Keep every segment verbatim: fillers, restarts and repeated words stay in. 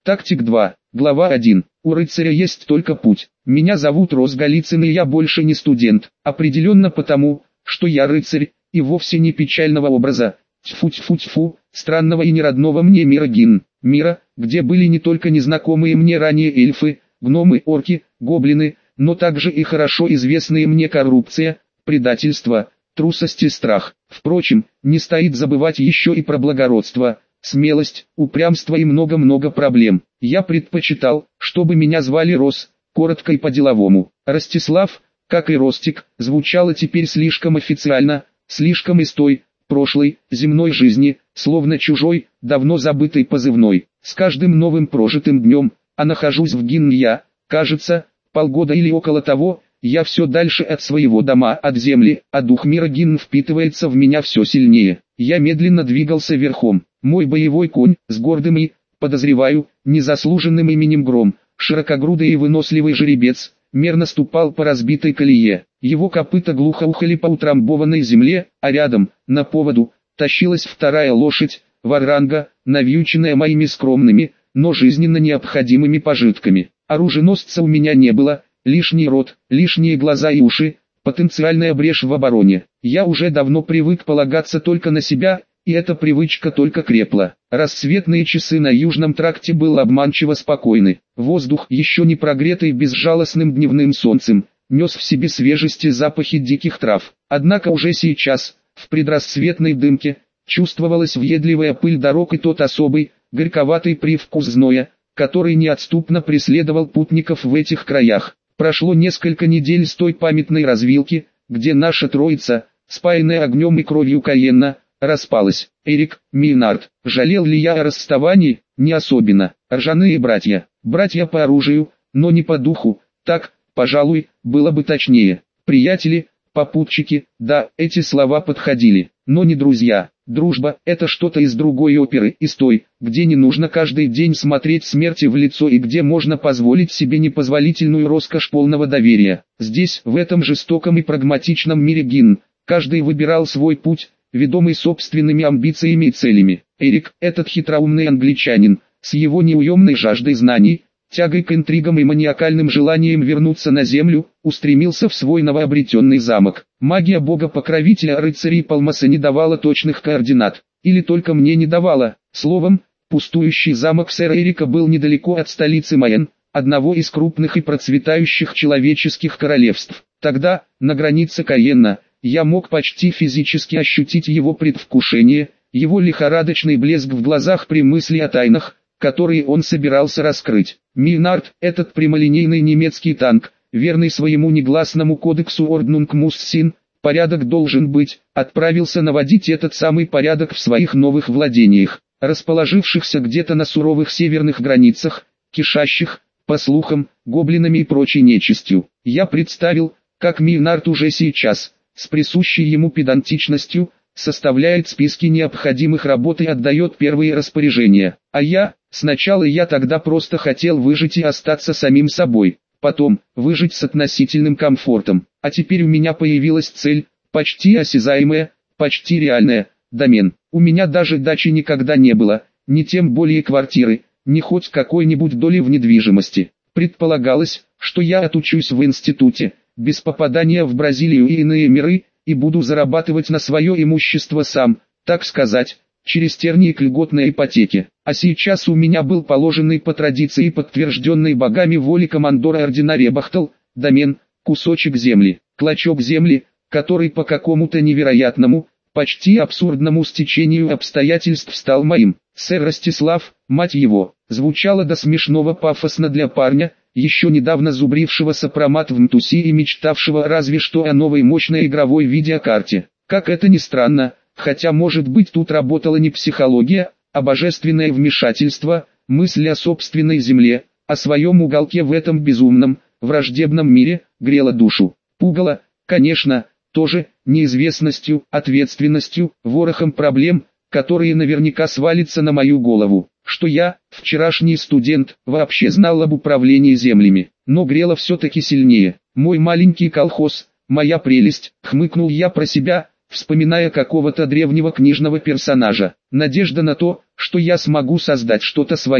Тактик два. Глава один. У рыцаря есть только путь. Меня зовут Рос Голицын, и я больше не студент. Определенно потому, что я рыцарь, и вовсе не печального образа. Тьфу-тьфу-тьфу, странного и неродного мне мира Гин. Мира, где были не только незнакомые мне ранее эльфы, гномы, орки, гоблины, но также и хорошо известные мне коррупция, предательство, трусость и страх. Впрочем, не стоит забывать еще и про благородство, смелость, упрямство и много-много проблем. Я предпочитал, чтобы меня звали Рос, коротко и по-деловому. Ростислав, как и Ростик, звучало теперь слишком официально, слишком из той, прошлой, земной жизни, словно чужой, давно забытый позывной. С каждым новым прожитым днем, а нахожусь в Гин я, кажется, полгода или около того, я все дальше от своего дома, от земли, а дух мира Гин впитывается в меня все сильнее. Я медленно двигался верхом. Мой боевой конь, с гордым и, подозреваю, незаслуженным именем Гром, широкогрудый и выносливый жеребец, мерно ступал по разбитой колее. Его копыта глухо ухали по утрамбованной земле, а рядом, на поводу, тащилась вторая лошадь, варанга, навьюченная моими скромными, но жизненно необходимыми пожитками. Оруженосца у меня не было, лишний рот, лишние глаза и уши, потенциальная брешь в обороне. Я уже давно привык полагаться только на себя, и эта привычка только крепла. Рассветные часы на Южном тракте были обманчиво спокойны. Воздух, еще не прогретый безжалостным дневным солнцем, нес в себе свежести запахи диких трав. Однако уже сейчас, в предрассветной дымке, чувствовалась въедливая пыль дорог и тот особый, горьковатый привкус зноя, который неотступно преследовал путников в этих краях. Прошло несколько недель с той памятной развилки, где наша троица, спаянная огнем и кровью Каенна, распалась. Эрик, Мейнард, жалел ли я о расставании? Не особенно. Ржаные братья, братья по оружию, но не по духу, так, пожалуй, было бы точнее. Приятели, попутчики, да, эти слова подходили, но не друзья. Дружба – это что-то из другой оперы, из той, где не нужно каждый день смотреть смерти в лицо и где можно позволить себе непозволительную роскошь полного доверия. Здесь, в этом жестоком и прагматичном мире Гин, каждый выбирал свой путь, ведомый собственными амбициями и целями. Эрик, этот хитроумный англичанин, с его неуемной жаждой знаний, тягой к интригам и маниакальным желанием вернуться на землю, устремился в свой новообретенный замок. Магия бога-покровителя рыцарей Палмаса не давала точных координат, или только мне не давала. Словом, пустующий замок сэра Эрика был недалеко от столицы Майен, одного из крупных и процветающих человеческих королевств. Тогда, на границе Каенна, я мог почти физически ощутить его предвкушение, его лихорадочный блеск в глазах при мысли о тайнах, которые он собирался раскрыть. Мейнард, этот прямолинейный немецкий танк, верный своему негласному кодексу Ordnung muss sein, порядок должен быть, отправился наводить этот самый порядок в своих новых владениях, расположившихся где-то на суровых северных границах, кишащих, по слухам, гоблинами и прочей нечистью. Я представил, как Мейнард уже сейчас, с присущей ему педантичностью, составляет списки необходимых работ и отдает первые распоряжения. А я, сначала я тогда просто хотел выжить и остаться самим собой, потом, выжить с относительным комфортом. А теперь у меня появилась цель, почти осязаемая, почти реальная, домен. У меня даже дачи никогда не было, ни тем более квартиры, ни хоть какой-нибудь доли в недвижимости. Предполагалось, что я отучусь в институте, без попадания в Бразилию и иные миры, и буду зарабатывать на свое имущество сам, так сказать, через терник льготной ипотеки. А сейчас у меня был положенный по традиции и подтвержденный богами воли командора ордена Ребахтал, домен, кусочек земли, клочок земли, который по какому-то невероятному, почти абсурдному стечению обстоятельств стал моим. Сэр Ростислав, мать его, звучало до смешного пафосно для парня, еще недавно зубрившего сопромат в МТУСе и мечтавшего разве что о новой мощной игровой видеокарте. Как это ни странно, хотя может быть тут работала не психология, а божественное вмешательство, мысль о собственной земле, о своем уголке в этом безумном, враждебном мире, грела душу. Пугало, конечно, тоже, неизвестностью, ответственностью, ворохом проблем, которые наверняка свалятся на мою голову. Что я, вчерашний студент, вообще знал об управлении землями, но грело все-таки сильнее. Мой маленький колхоз, моя прелесть, хмыкнул я про себя, вспоминая какого-то древнего книжного персонажа. Надежда на то, что я смогу создать что-то свое,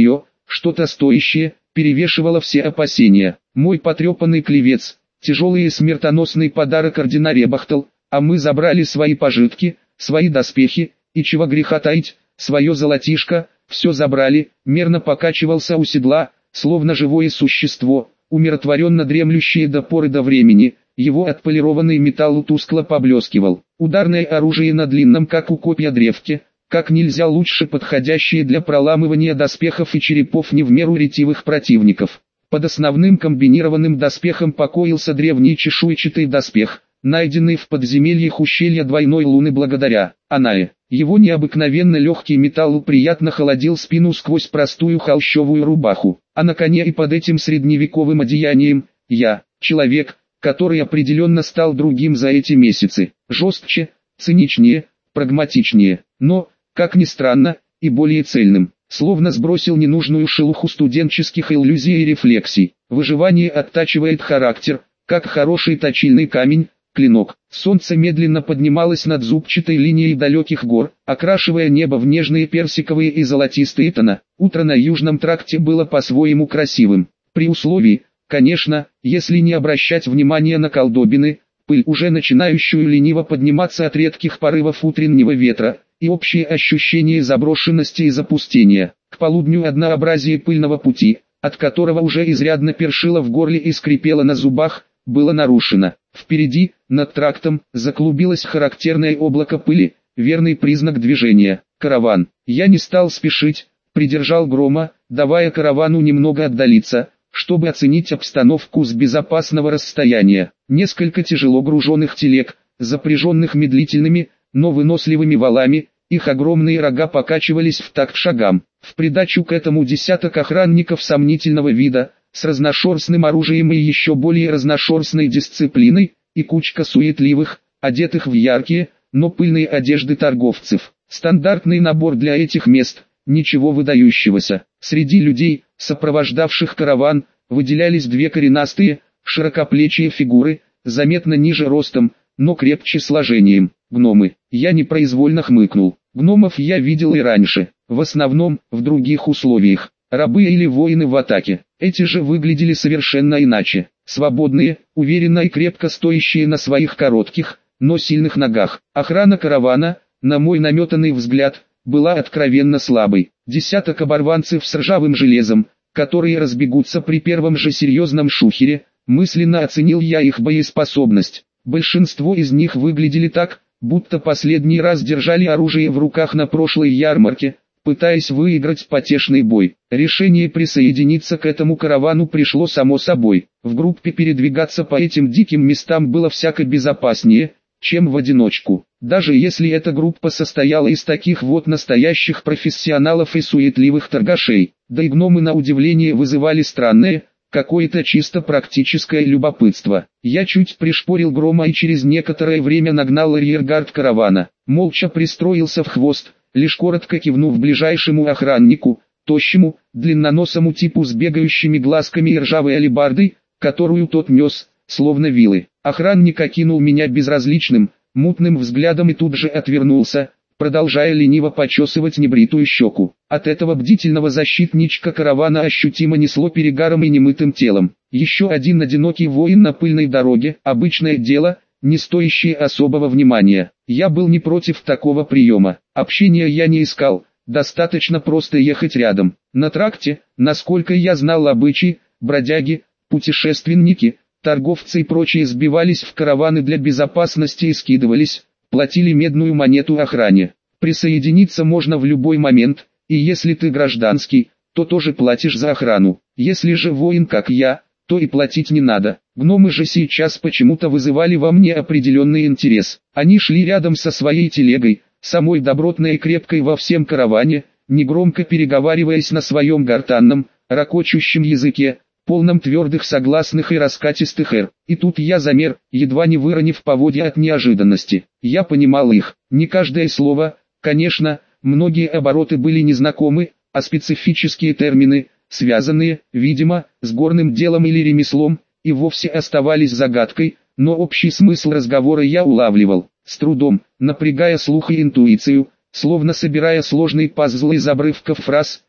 что-то стоящее, перевешивало все опасения. Мой потрепанный клевец, тяжелый и смертоносный подарок ордена Ребахтал, а мы забрали свои пожитки, свои доспехи, и чего греха таить, свое золотишко, все забрали, мерно покачивался у седла, словно живое существо, умиротворенно дремлющее до поры до времени, его отполированный металл тускло поблескивал. Ударное оружие на длинном как у копья древке, как нельзя лучше подходящее для проламывания доспехов и черепов не в меру ретивых противников. Под основным комбинированным доспехом покоился древний чешуйчатый доспех, найденный в подземельях ущелья Двойной Луны благодаря Анае. Его необыкновенно легкий металл приятно холодил спину сквозь простую холщовую рубаху, а на коне и под этим средневековым одеянием, я, человек, который определенно стал другим за эти месяцы, жестче, циничнее, прагматичнее, но, как ни странно, и более цельным, словно сбросил ненужную шелуху студенческих иллюзий и рефлексий. Выживание оттачивает характер, как хороший точильный камень, клинок. Солнце медленно поднималось над зубчатой линией далеких гор, окрашивая небо в нежные персиковые и золотистые тона. Утро на Южном тракте было по-своему красивым, при условии, конечно, если не обращать внимания на колдобины, пыль, уже начинающую лениво подниматься от редких порывов утреннего ветра, и общее ощущение заброшенности и запустения. К полудню однообразие пыльного пути, от которого уже изрядно першило в горле и скрипело на зубах, было нарушено. Впереди, над трактом, заклубилось характерное облако пыли, верный признак движения. Караван. Я не стал спешить, придержал Грома, давая каравану немного отдалиться, чтобы оценить обстановку с безопасного расстояния. Несколько тяжело груженных телег, запряженных медлительными, но выносливыми валами, их огромные рога покачивались в такт шагам. В придачу к этому десяток охранников сомнительного вида, с разношерстным оружием и еще более разношерстной дисциплиной, и кучка суетливых, одетых в яркие, но пыльные одежды торговцев. Стандартный набор для этих мест, ничего выдающегося. Среди людей, сопровождавших караван, выделялись две коренастые, широкоплечие фигуры, заметно ниже ростом, но крепче сложением. Гномы. Я непроизвольно хмыкнул. Гномов я видел и раньше, в основном, в других условиях. Рабы или воины в атаке. Эти же выглядели совершенно иначе. Свободные, уверенно и крепко стоящие на своих коротких, но сильных ногах. Охрана каравана, на мой наметанный взгляд, была откровенно слабой. Десяток оборванцев с ржавым железом, которые разбегутся при первом же серьезном шухере, мысленно оценил я их боеспособность. Большинство из них выглядели так, будто последний раз держали оружие в руках на прошлой ярмарке, пытаясь выиграть потешный бой. Решение присоединиться к этому каравану пришло само собой. В группе передвигаться по этим диким местам было всяко безопаснее, чем в одиночку. Даже если эта группа состояла из таких вот настоящих профессионалов и суетливых торгашей. Да и гномы на удивление вызывали странное, какое-то чисто практическое любопытство. Я чуть пришпорил Грома и через некоторое время нагнал арьергард каравана. Молча пристроился в хвост, лишь коротко кивнув ближайшему охраннику, тощему, длинноносому типу с бегающими глазками и ржавой алебардой, которую тот нес, словно вилы. Охранник окинул меня безразличным, мутным взглядом и тут же отвернулся, продолжая лениво почесывать небритую щеку. От этого бдительного защитничка каравана ощутимо несло перегаром и немытым телом. Еще один одинокий воин на пыльной дороге, обычное дело, не стоящее особого внимания. Я был не против такого приема. Общения я не искал, достаточно просто ехать рядом. На тракте, насколько я знал обычаи, бродяги, путешественники, торговцы и прочие сбивались в караваны для безопасности и скидывались, платили медную монету охране. Присоединиться можно в любой момент, и если ты гражданский, то тоже платишь за охрану. Если же воин как я, то и платить не надо. Гномы же сейчас почему-то вызывали во мне определенный интерес. Они шли рядом со своей телегой, самой добротной и крепкой во всем караване, негромко переговариваясь на своем гортанном, ракочущем языке, полном твердых согласных и раскатистых «р». И тут я замер, едва не выронив поводья от неожиданности. Я понимал их, не каждое слово, конечно, многие обороты были незнакомы, а специфические термины, связанные, видимо, с горным делом или ремеслом, и вовсе оставались загадкой, но общий смысл разговора я улавливал, с трудом, напрягая слух и интуицию, словно собирая сложный пазл из обрывков фраз,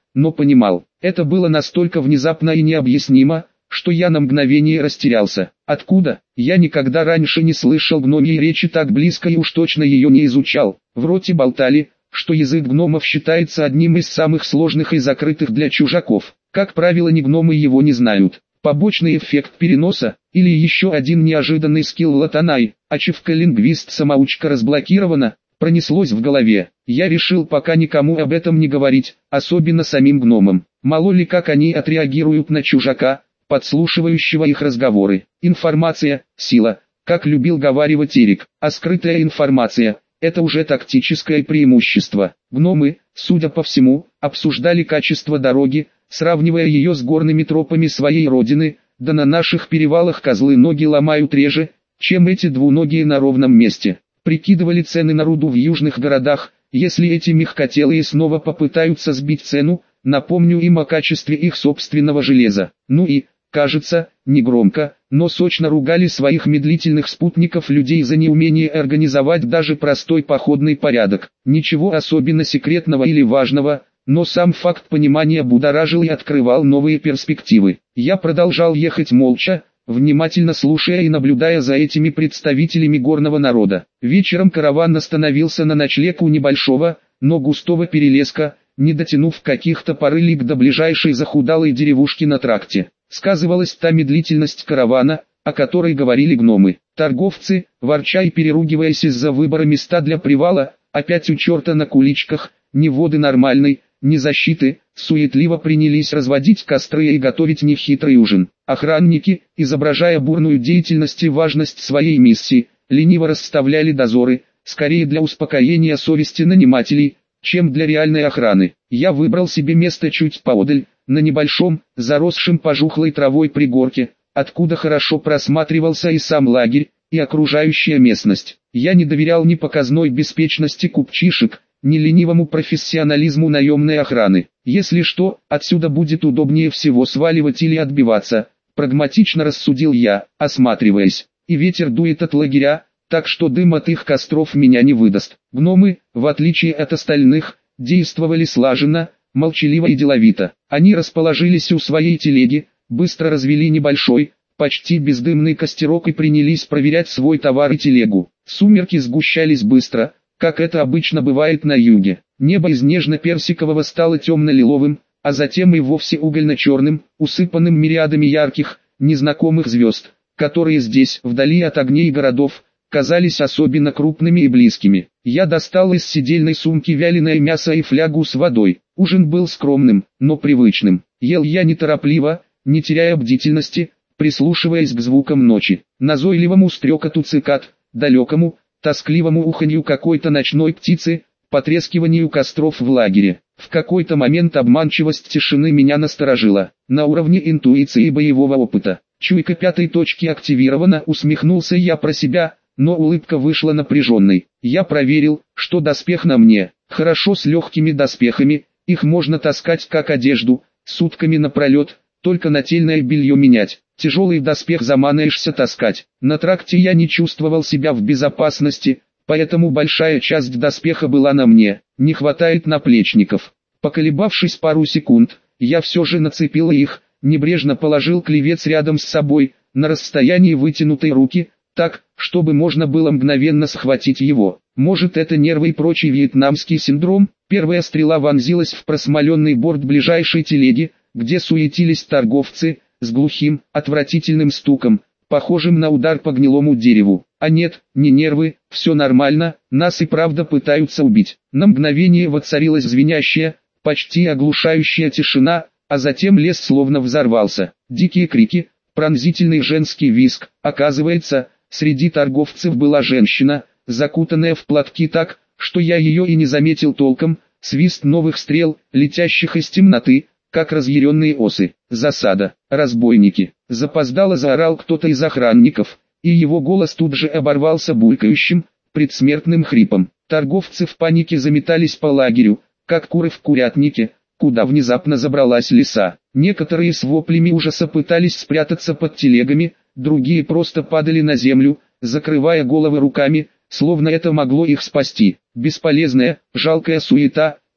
но понимал, это было настолько внезапно и необъяснимо, что я на мгновение растерялся. Откуда? Я никогда раньше не слышал гномьей речи так близко и уж точно ее не изучал. В роте болтали, что язык гномов считается одним из самых сложных и закрытых для чужаков. Как правило, ни гномы его не знают. Побочный эффект переноса, или еще один неожиданный скилл Латанай, ачивка-лингвист-самоучка разблокирована, пронеслось в голове. Я решил пока никому об этом не говорить, особенно самим гномам. Мало ли как они отреагируют на чужака, подслушивающего их разговоры. Информация – сила, как любил говаривать Эрик, а скрытая информация – это уже тактическое преимущество. Гномы, судя по всему, обсуждали качество дороги, сравнивая ее с горными тропами своей родины, да на наших перевалах козлы ноги ломают реже, чем эти двуногие на ровном месте. Прикидывали цены на руду в южных городах, если эти мягкотелые снова попытаются сбить цену, напомню им о качестве их собственного железа. Ну и, кажется, негромко, но сочно ругали своих медлительных спутников людей за неумение организовать даже простой походный порядок. Ничего особенно секретного или важного, но сам факт понимания будоражил и открывал новые перспективы. Я продолжал ехать молча, внимательно слушая и наблюдая за этими представителями горного народа. Вечером караван остановился на ночлег у небольшого, но густого перелеска, не дотянув каких-то пары лиг до ближайшей захудалой деревушки на тракте. Сказывалась та медлительность каравана, о которой говорили гномы. Торговцы, ворча и переругиваясь из-за выбора места для привала, опять у черта на куличках, ни воды нормальной, ни защиты, суетливо принялись разводить костры и готовить нехитрый ужин. Охранники, изображая бурную деятельность и важность своей миссии, лениво расставляли дозоры, скорее для успокоения совести нанимателей, чем для реальной охраны. Я выбрал себе место чуть поодаль, на небольшом, заросшем пожухлой травой пригорке, откуда хорошо просматривался и сам лагерь, и окружающая местность. Я не доверял ни показной беспечности купчишек, ни ленивому профессионализму наемной охраны. Если что, отсюда будет удобнее всего сваливать или отбиваться, прагматично рассудил я, осматриваясь. И ветер дует от лагеря, так что дым от их костров меня не выдаст. Гномы, в отличие от остальных, действовали слаженно, молчаливо и деловито. Они расположились у своей телеги, быстро развели небольшой, почти бездымный костерок и принялись проверять свой товар и телегу. Сумерки сгущались быстро, как это обычно бывает на юге. Небо из нежно-персикового стало темно-лиловым, а затем и вовсе угольно-черным, усыпанным мириадами ярких, незнакомых звезд, которые здесь, вдали от огней городов, казались особенно крупными и близкими. Я достал из сидельной сумки вяленое мясо и флягу с водой. Ужин был скромным, но привычным. Ел я неторопливо, не теряя бдительности, прислушиваясь к звукам ночи, назойливому стрекоту цикад, далекому, тоскливому уханью какой-то ночной птицы, потрескиванию костров в лагере. В какой-то момент обманчивость тишины меня насторожила. На уровне интуиции и боевого опыта. Чуйка пятой точки активирована, усмехнулся я про себя, но улыбка вышла напряженной. Я проверил, что доспех на мне. Хорошо с легкими доспехами, их можно таскать как одежду, сутками напролет, только нательное белье менять. Тяжелый доспех заманаешься таскать. На тракте я не чувствовал себя в безопасности, поэтому большая часть доспеха была на мне. Не хватает наплечников. Поколебавшись пару секунд, я все же нацепил их, небрежно положил клевец рядом с собой, на расстоянии вытянутой руки, так, чтобы можно было мгновенно схватить его. Может, это нервы и прочий вьетнамский синдром? Первая стрела вонзилась в просмоленный борт ближайшей телеги, где суетились торговцы, с глухим, отвратительным стуком, похожим на удар по гнилому дереву. А нет, не нервы, все нормально, нас и правда пытаются убить. На мгновение воцарилась звенящая, почти оглушающая тишина, а затем лес словно взорвался. Дикие крики, пронзительный женский визг. Оказывается, среди торговцев была женщина, закутанная в платки так, что я ее и не заметил толком, свист новых стрел, летящих из темноты, как разъяренные осы. Засада, разбойники. Запоздало заорал кто-то из охранников, и его голос тут же оборвался булькающим, предсмертным хрипом. Торговцы в панике заметались по лагерю, как куры в курятнике, куда внезапно забралась лиса. Некоторые с воплями ужаса пытались спрятаться под телегами, другие просто падали на землю, закрывая головы руками, словно это могло их спасти. Бесполезная, жалкая суета,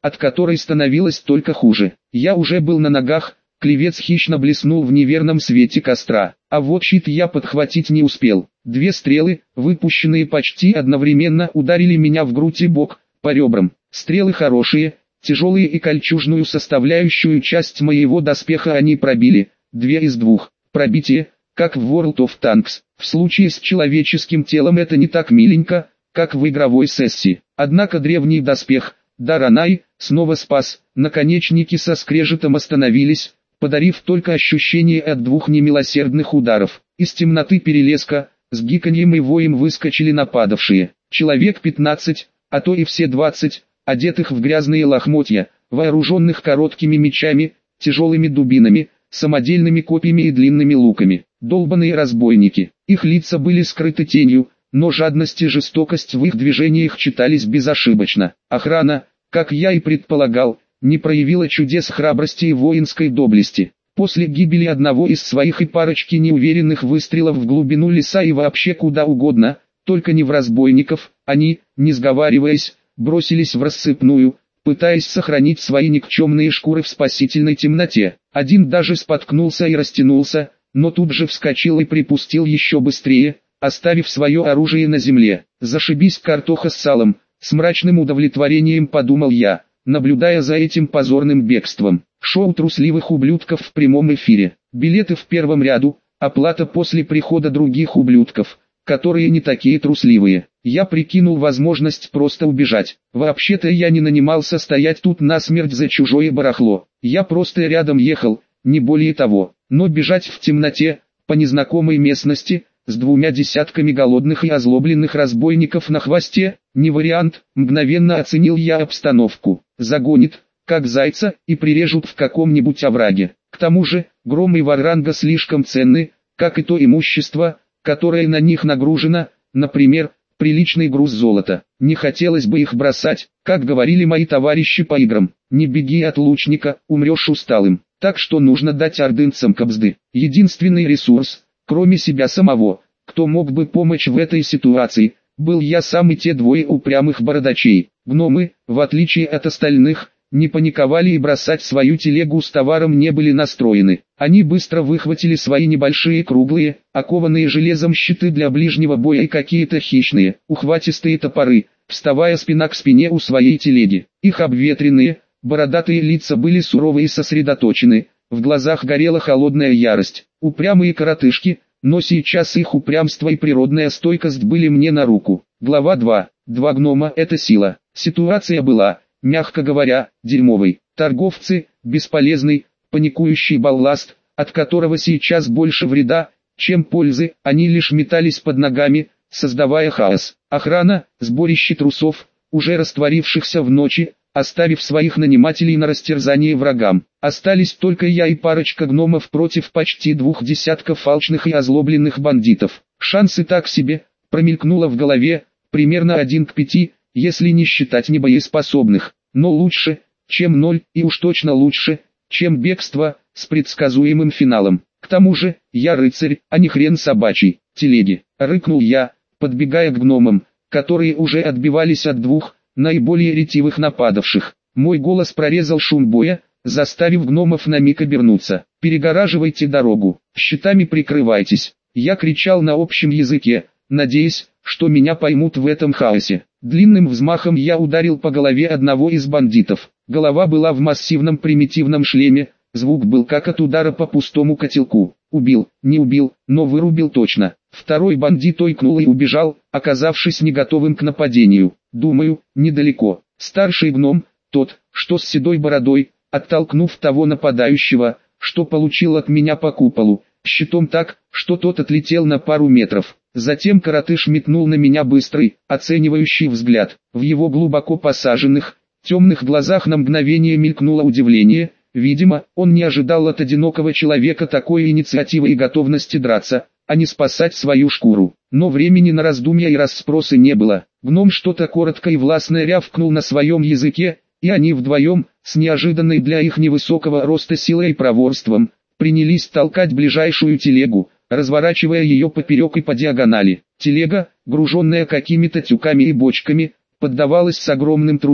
от которой становилось только хуже. Я уже был на ногах, клевец хищно блеснул в неверном свете костра, а вот щит я подхватить не успел. Две стрелы, выпущенные почти одновременно, ударили меня в грудь и бок, по ребрам. Стрелы хорошие, тяжелые, и кольчужную составляющую часть моего доспеха они пробили, две из двух. Пробитие, как в World of Tanks. В случае с человеческим телом это не так миленько, как в игровой сессии. Однако древний доспех, Даранай, снова спас. Наконечники со скрежетом остановились, подарив только ощущение от двух немилосердных ударов. Из темноты перелеска, с гиканьем и воем выскочили нападавшие. Человек пятнадцать, а то и все двадцать, одетых в грязные лохмотья, вооруженных короткими мечами, тяжелыми дубинами, самодельными копьями и длинными луками. Долбаные разбойники. Их лица были скрыты тенью, но жадность и жестокость в их движениях читались безошибочно. Охрана, как я и предполагал, не проявила чудес храбрости и воинской доблести. После гибели одного из своих и парочки неуверенных выстрелов в глубину леса и вообще куда угодно, только не в разбойников, они, не сговариваясь, бросились в рассыпную, пытаясь сохранить свои никчемные шкуры в спасительной темноте. Один даже споткнулся и растянулся, но тут же вскочил и припустил еще быстрее, оставив свое оружие на земле. «Зашибись, картоха с салом», с мрачным удовлетворением подумал я, наблюдая за этим позорным бегством. Шоу трусливых ублюдков в прямом эфире. Билеты в первом ряду, оплата после прихода других ублюдков, которые не такие трусливые. Я прикинул возможность просто убежать. Вообще-то я не нанимался стоять тут насмерть за чужое барахло. Я просто рядом ехал, не более того. Но бежать в темноте, по незнакомой местности, с двумя десятками голодных и озлобленных разбойников на хвосте, не вариант. Мгновенно оценил я обстановку. Загонит, как зайца, и прирежут в каком-нибудь овраге. К тому же, Гром и Варанга слишком ценны, как и то имущество, которое на них нагружено, например, приличный груз золота. Не хотелось бы их бросать, как говорили мои товарищи по играм. Не беги от лучника, умрешь усталым. Так что нужно дать ордынцам кобзды. Единственный ресурс, кроме себя самого, кто мог бы помочь в этой ситуации, был я сам и те двое упрямых бородачей. Гномы, в отличие от остальных, не паниковали и бросать свою телегу с товаром не были настроены. Они быстро выхватили свои небольшие круглые, окованные железом щиты для ближнего боя и какие-то хищные, ухватистые топоры, вставая спина к спине у своей телеги. Их обветренные, бородатые лица были суровы и сосредоточены, в глазах горела холодная ярость. Упрямые коротышки, но сейчас их упрямство и природная стойкость были мне на руку. Глава два. Два гнома – это сила. Ситуация была, мягко говоря, дерьмовый. Торговцы, бесполезный, паникующий балласт, от которого сейчас больше вреда, чем пользы, они лишь метались под ногами, создавая хаос. Охрана, сборище трусов, уже растворившихся в ночи, оставив своих нанимателей на растерзание врагам. Остались только я и парочка гномов против почти двух десятков алчных и озлобленных бандитов. Шансы так себе, промелькнуло в голове, примерно один к пяти, если не считать небоеспособных, но лучше, чем ноль, и уж точно лучше, чем бегство, с предсказуемым финалом. К тому же, я рыцарь, а не хрен собачий. Телеги, рыкнул я, подбегая к гномам, которые уже отбивались от двух, наиболее ретивых нападавших. Мой голос прорезал шум боя, заставив гномов на миг обернуться. «Перегораживайте дорогу, щитами прикрывайтесь!» Я кричал на общем языке, надеясь, что меня поймут в этом хаосе. Длинным взмахом я ударил по голове одного из бандитов. Голова была в массивном примитивном шлеме, звук был как от удара по пустому котелку. Убил, не убил, но вырубил точно. Второй бандит ойкнул и убежал, оказавшись не готовым к нападению. Думаю, недалеко. Старший гном, тот, что с седой бородой, оттолкнув того нападающего, что получил от меня по куполу, щитом так, что тот отлетел на пару метров. Затем коротыш метнул на меня быстрый, оценивающий взгляд. В его глубоко посаженных, темных глазах на мгновение мелькнуло удивление. Видимо, он не ожидал от одинокого человека такой инициативы и готовности драться, а не спасать свою шкуру. Но времени на раздумья и расспросы не было. Гном что-то коротко и властно рявкнул на своем языке, и они вдвоем, с неожиданной для их невысокого роста силой и проворством, принялись толкать ближайшую телегу, разворачивая ее поперек и по диагонали. Телега, груженная какими-то тюками и бочками, поддавалась с огромным трудом,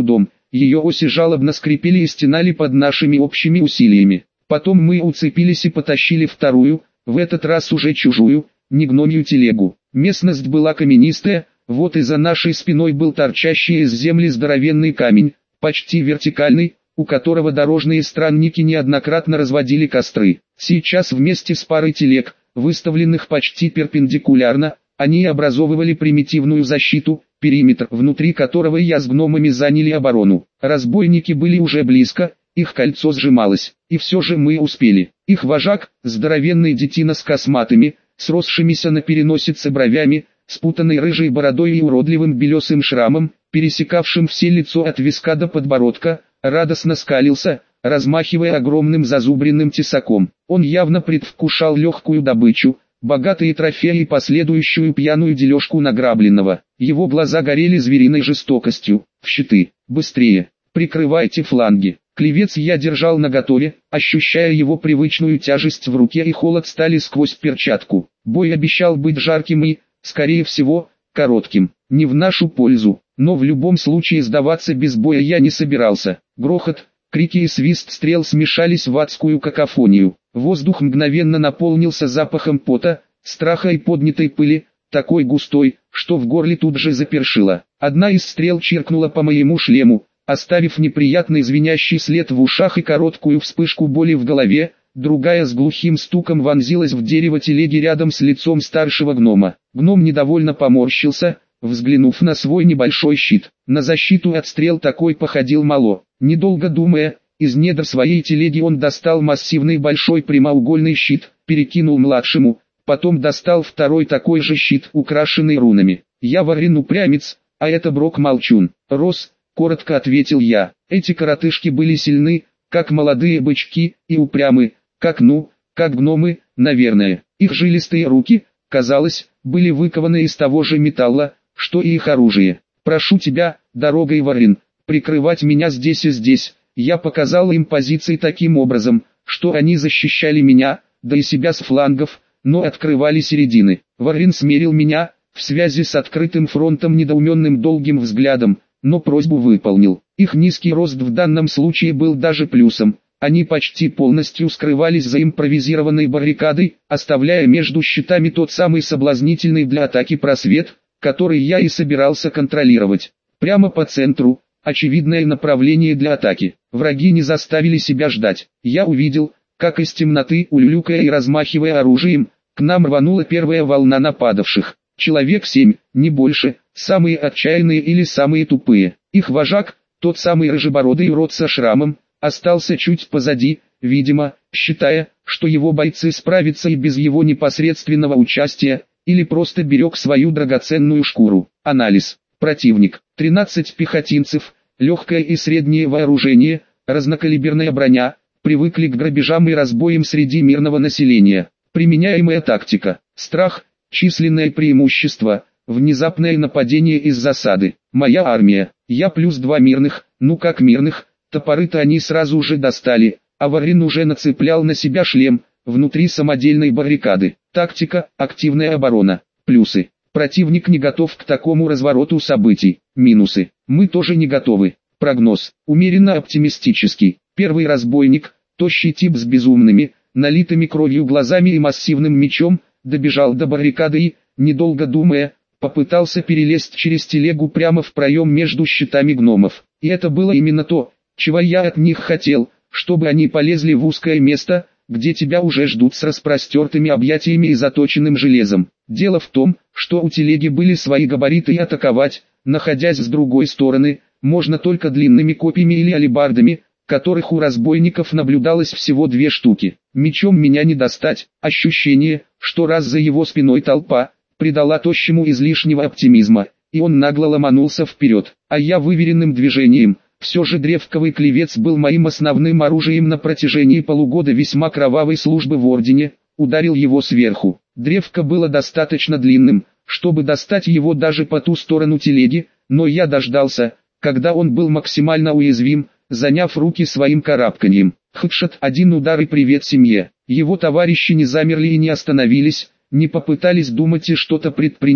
ее оси жалобно скрипели и стенали под нашими общими усилиями. Потом мы уцепились и потащили вторую, в этот раз уже чужую, не гномью телегу. Местность была каменистая, вот и за нашей спиной был торчащий из земли здоровенный камень, почти вертикальный, у которого дорожные странники неоднократно разводили костры. Сейчас вместе с парой телег, выставленных почти перпендикулярно, они образовывали примитивную защиту, периметр, внутри которого я с гномами заняли оборону. Разбойники были уже близко, их кольцо сжималось, и все же мы успели. Их вожак, здоровенный детина с косматыми, сросшимися на переносице бровями, спутанной рыжей бородой и уродливым белесым шрамом, пересекавшим все лицо от виска до подбородка, радостно скалился, размахивая огромным зазубренным тесаком. Он явно предвкушал легкую добычу, богатые трофеи и последующую пьяную дележку награбленного. Его глаза горели звериной жестокостью. В щиты, быстрее, прикрывайте фланги. Клевец я держал наготове, ощущая его привычную тяжесть в руке и холод стали сквозь перчатку. Бой обещал быть жарким и, скорее всего, коротким. Не в нашу пользу, но в любом случае сдаваться без боя я не собирался. Грохот, крики и свист стрел смешались в адскую какофонию. Воздух мгновенно наполнился запахом пота, страха и поднятой пыли, такой густой, что в горле тут же запершило. Одна из стрел чиркнула по моему шлему, оставив неприятный звенящий след в ушах и короткую вспышку боли в голове, другая с глухим стуком вонзилась в дерево телеги рядом с лицом старшего гнома. Гном недовольно поморщился, взглянув на свой небольшой щит. На защиту от стрел такой походил мало. Недолго думая, из недр своей телеги он достал массивный большой прямоугольный щит, перекинул младшему, потом достал второй такой же щит, украшенный рунами. «Я Варин-упрямец, а это Брок-молчун. Рос», — коротко ответил я. Эти коротышки были сильны, как молодые бычки, и упрямы, как ну, как гномы, наверное. Их жилистые руки, казалось, были выкованы из того же металла, что и их оружие. «Прошу тебя, дорогой Варин, прикрывать меня здесь и здесь». Я показал им позиции таким образом, что они защищали меня, да и себя с флангов, но открывали середины. Варин смерил меня, в связи с открытым фронтом недоуменным долгим взглядом, но просьбу выполнил. Их низкий рост в данном случае был даже плюсом. Они почти полностью скрывались за импровизированной баррикадой, оставляя между щитами тот самый соблазнительный для атаки просвет, который я и собирался контролировать. Прямо по центру, очевидное направление для атаки. Враги не заставили себя ждать. Я увидел, как из темноты, улюлюкая и размахивая оружием, к нам рванула первая волна нападавших. Человек семь, не больше, самые отчаянные или самые тупые. Их вожак, тот самый рыжебородый урод со шрамом, остался чуть позади, видимо, считая, что его бойцы справятся и без его непосредственного участия, или просто берег свою драгоценную шкуру. Анализ. Противник. тринадцать пехотинцев, легкое и среднее вооружение, разнокалиберная броня, привыкли к грабежам и разбоям среди мирного населения. Применяемая тактика. Страх, численное преимущество, внезапное нападение из засады. Моя армия. Я плюс два мирных, ну как мирных, топоры-то они сразу же достали, а Варин уже нацеплял на себя шлем, внутри самодельной баррикады. Тактика, активная оборона. Плюсы. Противник не готов к такому развороту событий. Минусы. Мы тоже не готовы. Прогноз. Умеренно оптимистический. Первый разбойник, тощий тип с безумными, налитыми кровью глазами и массивным мечом, добежал до баррикады и, недолго думая, попытался перелезть через телегу прямо в проем между щитами гномов. И это было именно то, чего я от них хотел, чтобы они полезли в узкое место, где тебя уже ждут с распростертыми объятиями и заточенным железом. Дело в том, что у телеги были свои габариты и атаковать, находясь с другой стороны, можно только длинными копьями или алебардами, которых у разбойников наблюдалось всего две штуки. Мечом меня не достать. Ощущение, что раз за его спиной толпа, придала тощему излишнего оптимизма, и он нагло ломанулся вперед. А я выверенным движением, все же древковый клевец был моим основным оружием на протяжении полугода весьма кровавой службы в Ордене, ударил его сверху. Древко было достаточно длинным, чтобы достать его даже по ту сторону телеги, но я дождался, когда он был максимально уязвим, заняв руки своим карабканьем. Хедшот, один удар и привет семье. Его товарищи не замерли и не остановились, не попытались думать и что-то предпринять,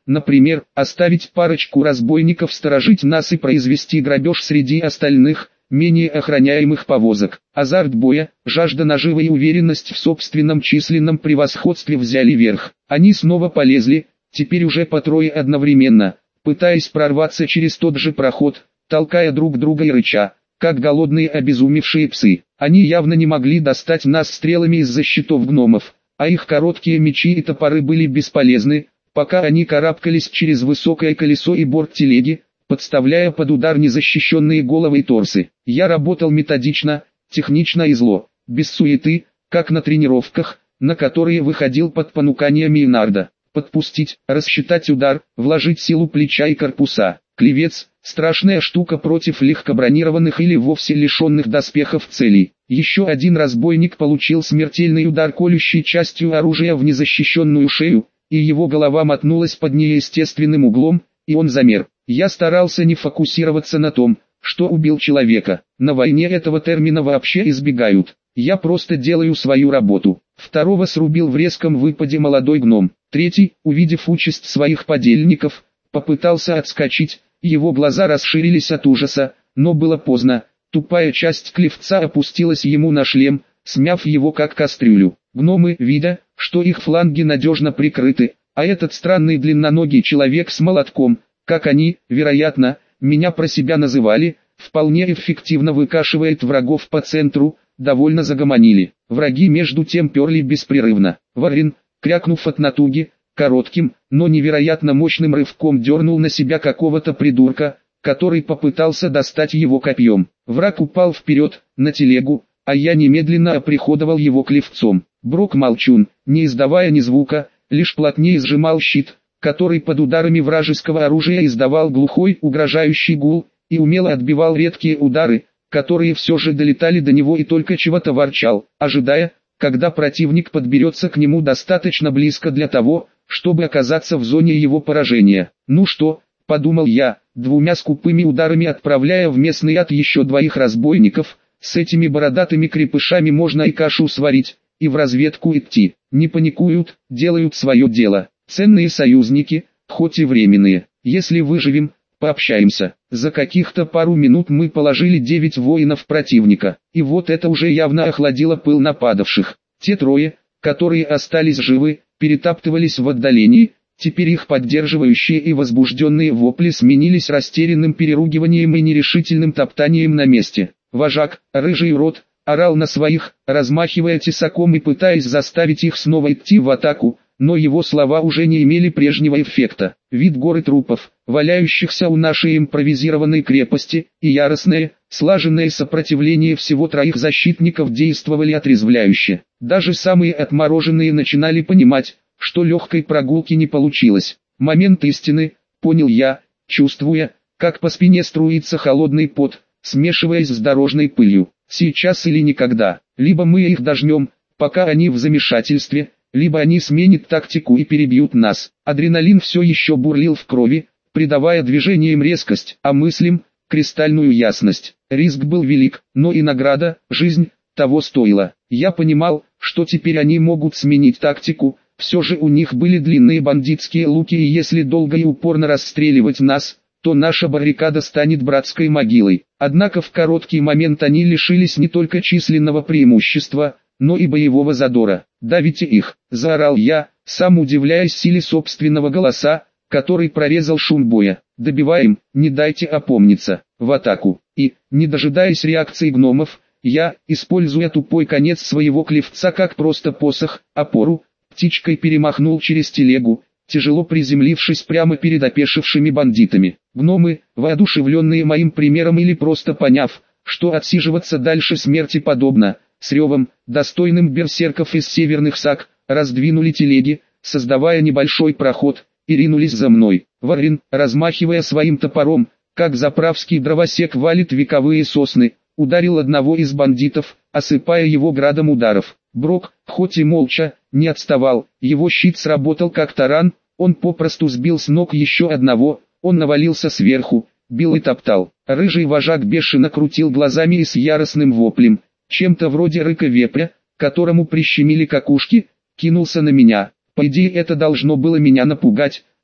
например, оставить парочку разбойников сторожить нас и произвести грабеж среди остальных, менее охраняемых повозок. Азарт боя, жажда наживы и уверенность в собственном численном превосходстве взяли верх. Они снова полезли, теперь уже по трое одновременно, пытаясь прорваться через тот же проход, толкая друг друга и рыча, как голодные обезумевшие псы. Они явно не могли достать нас стрелами из-за щитов гномов, а их короткие мечи и топоры были бесполезны, пока они карабкались через высокое колесо и борт телеги, подставляя под удар незащищенные головы и торсы. Я работал методично, технично и зло, без суеты, как на тренировках, на которые выходил под понуканиями Инарда. Подпустить, рассчитать удар, вложить силу плеча и корпуса. Клевец – страшная штука против легкобронированных или вовсе лишенных доспехов целей. Еще один разбойник получил смертельный удар колющей частью оружия в незащищенную шею, и его голова мотнулась под неестественным углом, и он замер. Я старался не фокусироваться на том, что убил человека. На войне этого термина вообще избегают. Я просто делаю свою работу. Второго срубил в резком выпаде молодой гном. Третий, увидев участь своих подельников, попытался отскочить, его глаза расширились от ужаса, но было поздно. Тупая часть клевца опустилась ему на шлем, смяв его как кастрюлю. Гномы, видя, что их фланги надежно прикрыты, а этот странный длинноногий человек с молотком, как они, вероятно, меня про себя называли, вполне эффективно выкашивает врагов по центру, довольно загомонили. Враги между тем перли беспрерывно. Варрин, крякнув от натуги, коротким, но невероятно мощным рывком дернул на себя какого-то придурка, который попытался достать его копьем. Враг упал вперед, на телегу, а я немедленно оприходовал его клевцом. Брок молчун, не издавая ни звука, лишь плотнее сжимал щит, который под ударами вражеского оружия издавал глухой, угрожающий гул, и умело отбивал редкие удары, которые все же долетали до него, и только чего-то ворчал, ожидая, когда противник подберется к нему достаточно близко для того, чтобы оказаться в зоне его поражения. «Ну что?» – подумал я, двумя скупыми ударами отправляя в местный ад еще двоих разбойников, с этими бородатыми крепышами можно и кашу сварить, и в разведку идти. Не паникуют, делают свое дело. Ценные союзники, хоть и временные. Если выживем, пообщаемся. За каких-то пару минут мы положили девять воинов противника, и вот это уже явно охладило пыл нападавших. Те трое, которые остались живы, перетаптывались в отдалении, теперь их поддерживающие и возбужденные вопли сменились растерянным переругиванием и нерешительным топтанием на месте. Вожак, рыжий урод, орал на своих, размахивая тесаком и пытаясь заставить их снова идти в атаку, но его слова уже не имели прежнего эффекта. Вид горы трупов, валяющихся у нашей импровизированной крепости, и яростное, слаженное сопротивление всего троих защитников действовали отрезвляюще. Даже самые отмороженные начинали понимать, что легкой прогулки не получилось. Момент истины, понял я, чувствуя, как по спине струится холодный пот, смешиваясь с дорожной пылью. Сейчас или никогда. Либо мы их дожмем, пока они в замешательстве, либо они сменят тактику и перебьют нас. Адреналин все еще бурлил в крови, придавая движениям резкость, а мыслям – кристальную ясность. Риск был велик, но и награда, жизнь, того стоила. Я понимал, что теперь они могут сменить тактику, все же у них были длинные бандитские луки, и если долго и упорно расстреливать нас, то наша баррикада станет братской могилой. Однако в короткий момент они лишились не только численного преимущества, но и боевого задора. «Давите их!» – заорал я, сам удивляясь силе собственного голоса, который прорезал шум боя. «Добиваем, не дайте опомниться, в атаку!» И, не дожидаясь реакции гномов, я, используя тупой конец своего клевца как просто посох, опору, птичкой перемахнул через телегу, тяжело приземлившись прямо перед опешившими бандитами. Гномы, воодушевленные моим примером или просто поняв, что отсиживаться дальше смерти подобно, с ревом, достойным берсерков из северных саг, раздвинули телеги, создавая небольшой проход, и ринулись за мной. Варрин, размахивая своим топором, как заправский дровосек валит вековые сосны, ударил одного из бандитов, осыпая его градом ударов. Брок, хоть и молча, не отставал, его щит сработал как таран, он попросту сбил с ног еще одного, он навалился сверху, бил и топтал. Рыжий вожак бешено крутил глазами и с яростным воплем, чем-то вроде рыка вепря, которому прищемили какушки, кинулся на меня. По идее это должно было меня напугать,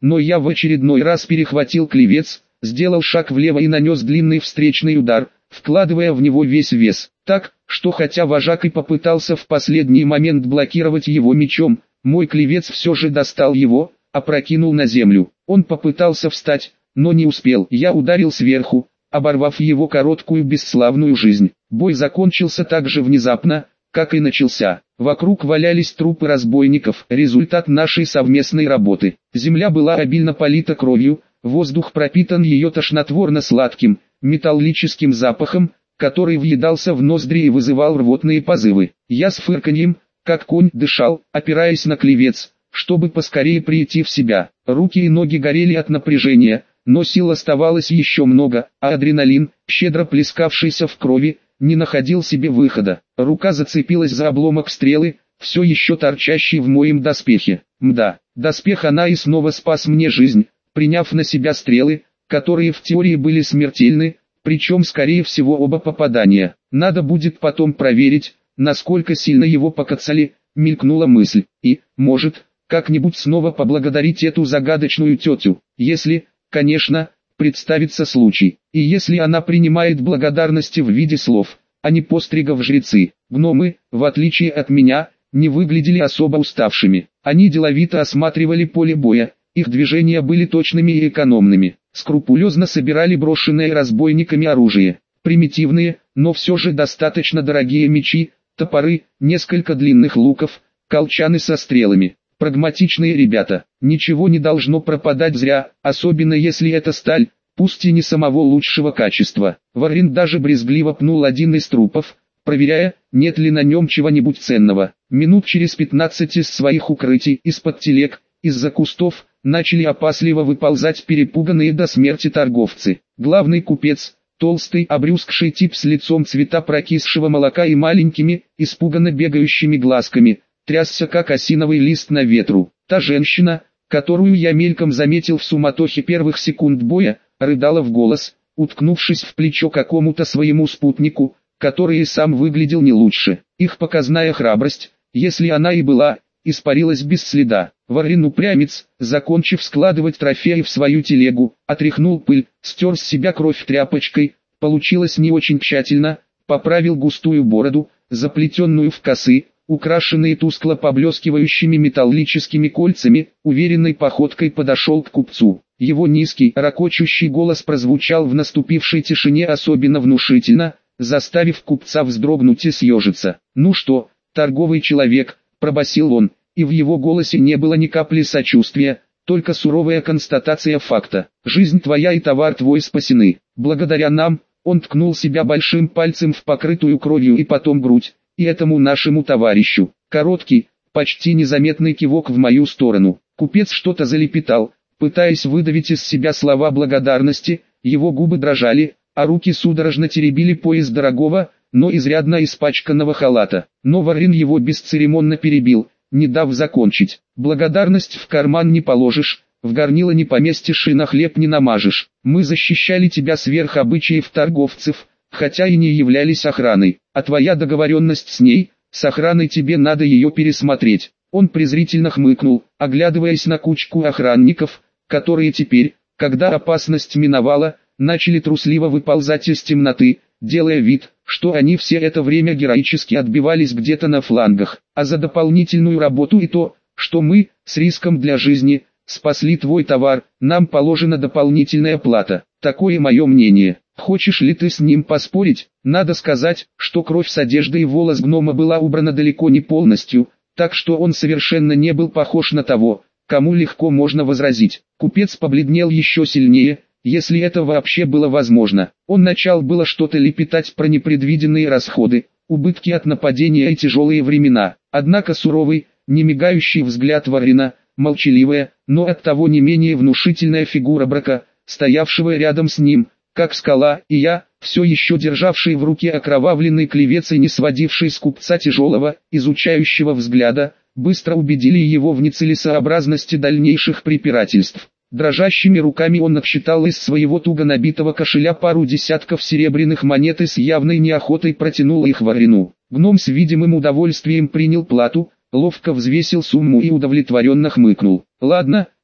но я в очередной раз перехватил клевец, сделал шаг влево и нанес длинный встречный удар, вкладывая в него весь вес, так, что хотя вожак и попытался в последний момент блокировать его мечом, мой клевец все же достал его, опрокинул на землю. Он попытался встать, но не успел. Я ударил сверху, оборвав его короткую бесславную жизнь. Бой закончился так же внезапно, как и начался. Вокруг валялись трупы разбойников, результат нашей совместной работы. Земля была обильно полита кровью, воздух пропитан ее тошнотворно-сладким, металлическим запахом, который въедался в ноздри и вызывал рвотные позывы. Я с фырканьем, как конь, дышал, опираясь на клевец, чтобы поскорее прийти в себя. Руки и ноги горели от напряжения, но сил оставалось еще много, а адреналин, щедро плескавшийся в крови, не находил себе выхода. Рука зацепилась за обломок стрелы, все еще торчащий в моем доспехе. Мда, доспех она и снова спас мне жизнь, приняв на себя стрелы, которые в теории были смертельны, причем скорее всего оба попадания. Надо будет потом проверить, насколько сильно его покоцали, мелькнула мысль, и, может, как-нибудь снова поблагодарить эту загадочную тетю, если, конечно, представится случай, и если она принимает благодарности в виде слов, а не постригов жрецы. Гномы, в отличие от меня, не выглядели особо уставшими, они деловито осматривали поле боя, их движения были точными и экономными, скрупулезно собирали брошенное разбойниками оружие, примитивные, но все же достаточно дорогие мечи, топоры, несколько длинных луков, колчаны со стрелами. Прагматичные ребята, ничего не должно пропадать зря, особенно если это сталь, пусть и не самого лучшего качества. Варин даже брезгливо пнул один из трупов, проверяя, нет ли на нем чего-нибудь ценного. Минут через пятнадцать из своих укрытий, из-под телег, из-за кустов, начали опасливо выползать перепуганные до смерти торговцы. Главный купец, толстый обрюзгший тип с лицом цвета прокисшего молока и маленькими, испуганно бегающими глазками, трясся как осиновый лист на ветру. Та женщина, которую я мельком заметил в суматохе первых секунд боя, рыдала в голос, уткнувшись в плечо какому-то своему спутнику, который и сам выглядел не лучше. Их показная храбрость, если она и была, испарилась без следа. Варин упрямец, закончив складывать трофеи в свою телегу, отряхнул пыль, стер с себя кровь тряпочкой, получилось не очень тщательно, поправил густую бороду, заплетенную в косы, украшенные тускло поблескивающими металлическими кольцами, уверенной походкой подошел к купцу. Его низкий, ракочущий голос прозвучал в наступившей тишине особенно внушительно, заставив купца вздрогнуть и съежиться. «Ну что, торговый человек», — пробасил он, и в его голосе не было ни капли сочувствия, только суровая констатация факта. «Жизнь твоя и товар твой спасены. Благодаря нам», — он ткнул себя большим пальцем в покрытую кровью и потом грудь, и этому нашему товарищу. Короткий, почти незаметный кивок в мою сторону. Купец что-то залепетал, пытаясь выдавить из себя слова благодарности, его губы дрожали, а руки судорожно теребили пояс дорогого, но изрядно испачканного халата. Но Варин его бесцеремонно перебил, не дав закончить. Благодарность в карман не положишь, в горнило не поместишь и на хлеб не намажешь. Мы защищали тебя сверх обычаев торговцев, хотя и не являлись охраной, а твоя договоренность с ней, с охраной тебе надо ее пересмотреть. Он презрительно хмыкнул, оглядываясь на кучку охранников, которые теперь, когда опасность миновала, начали трусливо выползать из темноты, делая вид, что они все это время героически отбивались где-то на флангах, а за дополнительную работу и то, что мы, с риском для жизни, спасли твой товар, нам положена дополнительная плата. Такое мое мнение. Хочешь ли ты с ним поспорить? Надо сказать, что кровь с одежды и волос гнома была убрана далеко не полностью, так что он совершенно не был похож на того, кому легко можно возразить. Купец побледнел еще сильнее, если это вообще было возможно. Он начал было что-то лепетать про непредвиденные расходы, убытки от нападения и тяжелые времена. Однако суровый, не мигающий взгляд Варина, молчаливая, но оттого не менее внушительная фигура Брака, стоявшего рядом с ним, как скала, и я, все еще державший в руке окровавленный клевец и не сводивший с купца тяжелого, изучающего взгляда, быстро убедили его в нецелесообразности дальнейших препирательств. Дрожащими руками он отсчитал из своего туго набитого кошеля пару десятков серебряных монет и с явной неохотой протянул их Варину. Гном с видимым удовольствием принял плату, ловко взвесил сумму и удовлетворенно хмыкнул. «Ладно,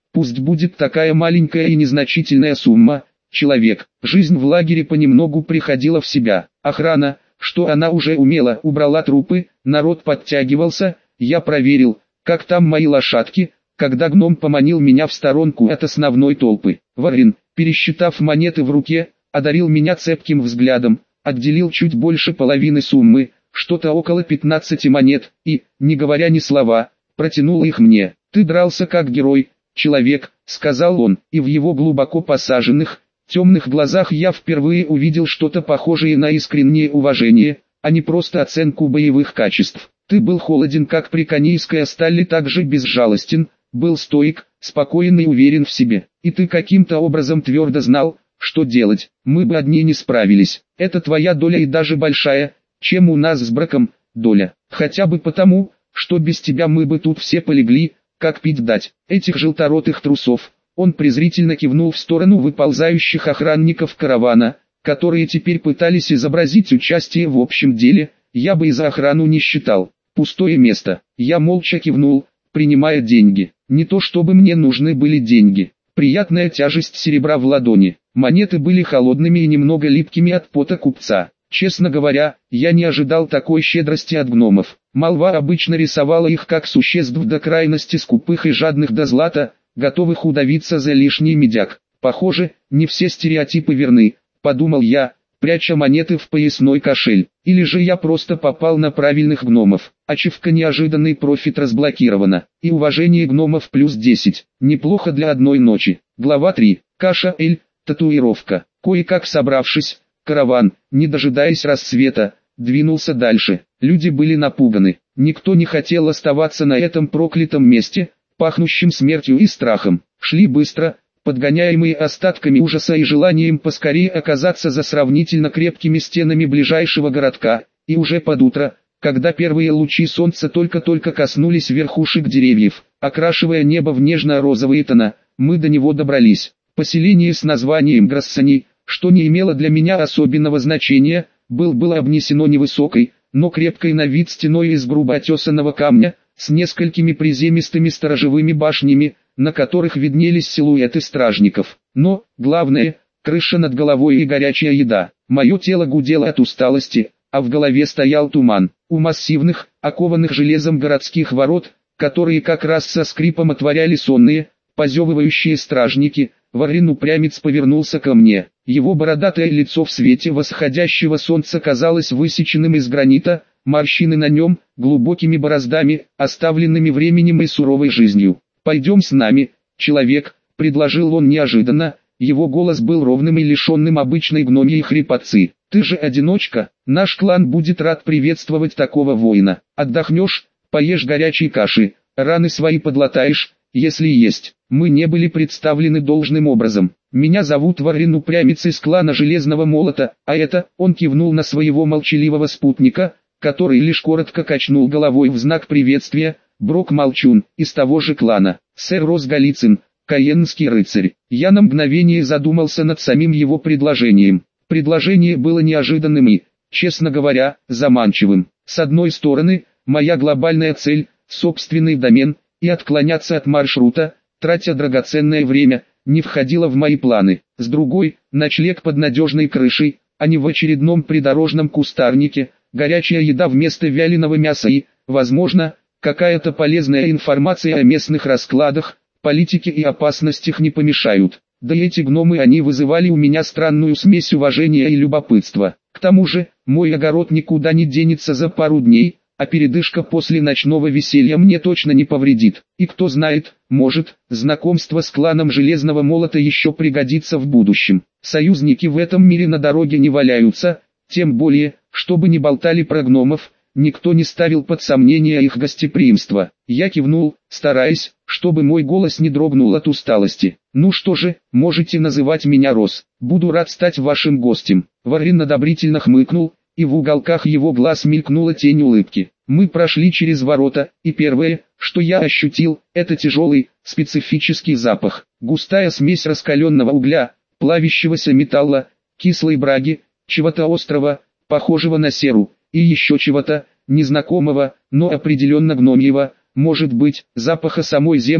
Пусть будет такая маленькая и незначительная сумма. Человек. Жизнь в лагере понемногу приходила в себя. Охрана, что она уже умела, убрала трупы, народ подтягивался. Я проверил, как там мои лошадки, когда гном поманил меня в сторонку от основной толпы. Варин, пересчитав монеты в руке, одарил меня цепким взглядом, отделил чуть больше половины суммы, что-то около пятнадцати монет, и, не говоря ни слова, протянул их мне. «Ты дрался как герой, человек», — сказал он, и в его глубоко посаженных, темных глазах я впервые увидел что-то похожее на искреннее уважение, а не просто оценку боевых качеств. «Ты был холоден как приконийская сталь и также безжалостен, был стоик, спокоен и уверен в себе, и ты каким-то образом твердо знал, что делать. Мы бы одни не справились. Это твоя доля и даже большая, чем у нас с Браком, доля. Хотя бы потому, что без тебя мы бы тут все полегли, как пить дать. Этих желторотых трусов». Он презрительно кивнул в сторону выползающих охранников каравана, которые теперь пытались изобразить участие в общем деле. Я бы и за охрану не считал. Пустое место. Я молча кивнул, принимая деньги. Не то чтобы мне нужны были деньги. Приятная тяжесть серебра в ладони. Монеты были холодными и немного липкими от пота купца. Честно говоря, я не ожидал такой щедрости от гномов. Молва обычно рисовала их как существ до крайности скупых и жадных до злата, готовых удавиться за лишний медяк. Похоже, не все стереотипы верны, подумал я, пряча монеты в поясной кошель. Или же я просто попал на правильных гномов. Ачивка «Неожиданный профит» разблокирована. И уважение гномов плюс десять. Неплохо для одной ночи. Глава три. Каша Эль. Татуировка. Кое-как собравшись, караван, не дожидаясь рассвета, двинулся дальше. Люди были напуганы. Никто не хотел оставаться на этом проклятом месте, пахнущим смертью и страхом. Шли быстро, подгоняемые остатками ужаса и желанием поскорее оказаться за сравнительно крепкими стенами ближайшего городка, и уже под утро, когда первые лучи солнца только-только коснулись верхушек деревьев, окрашивая небо в нежно-розовые тона, мы до него добрались. Поселение с названием Грассани, что не имело для меня особенного значения, был было обнесено невысокой, но крепкой на вид стеной из грубо отесанного камня, с несколькими приземистыми сторожевыми башнями, на которых виднелись силуэты стражников. Но, главное, крыша над головой и горячая еда. Мое тело гудело от усталости, а в голове стоял туман. У массивных, окованных железом городских ворот, которые как раз со скрипом отворяли сонные, позевывающие стражники, Варин-упрямец повернулся ко мне. Его бородатое лицо в свете восходящего солнца казалось высеченным из гранита, морщины на нем, глубокими бороздами, оставленными временем и суровой жизнью. «Пойдем с нами, человек», — предложил он неожиданно, его голос был ровным и лишенным обычной гномьей хрипотцы. «Ты же одиночка, наш клан будет рад приветствовать такого воина. Отдохнешь, поешь горячей каши, раны свои подлатаешь, если есть». Мы не были представлены должным образом. «Меня зовут Варин-упрямец из клана Железного Молота, а это...» Он кивнул на своего молчаливого спутника, который лишь коротко качнул головой в знак приветствия. «Брок Молчун, из того же клана, сэр Рос Голицын, каенский рыцарь». Я на мгновение задумался над самим его предложением. Предложение было неожиданным и, честно говоря, заманчивым. С одной стороны, моя глобальная цель, собственный домен, и отклоняться от маршрута, тратя драгоценное время, не входила в мои планы. С другой, ночлег под надежной крышей, а не в очередном придорожном кустарнике, горячая еда вместо вяленого мяса и, возможно, какая-то полезная информация о местных раскладах, политике и опасностях не помешают. Да и эти гномы, они вызывали у меня странную смесь уважения и любопытства. К тому же, мой огород никуда не денется за пару дней, а передышка после ночного веселья мне точно не повредит. И кто знает, может, знакомство с кланом Железного Молота еще пригодится в будущем. Союзники в этом мире на дороге не валяются, тем более, чтобы не болтали про гномов, никто не ставил под сомнение их гостеприимство. Я кивнул, стараясь, чтобы мой голос не дрогнул от усталости. «Ну что же, можете называть меня Рос, буду рад стать вашим гостем». Варин одобрительно хмыкнул, и в уголках его глаз мелькнула тень улыбки. Мы прошли через ворота, и первое, что я ощутил, это тяжелый, специфический запах. Густая смесь раскаленного угля, плавящегося металла, кислой браги, чего-то острого, похожего на серу, и еще чего-то, незнакомого, но определенно гномьего, может быть, запаха самой земли,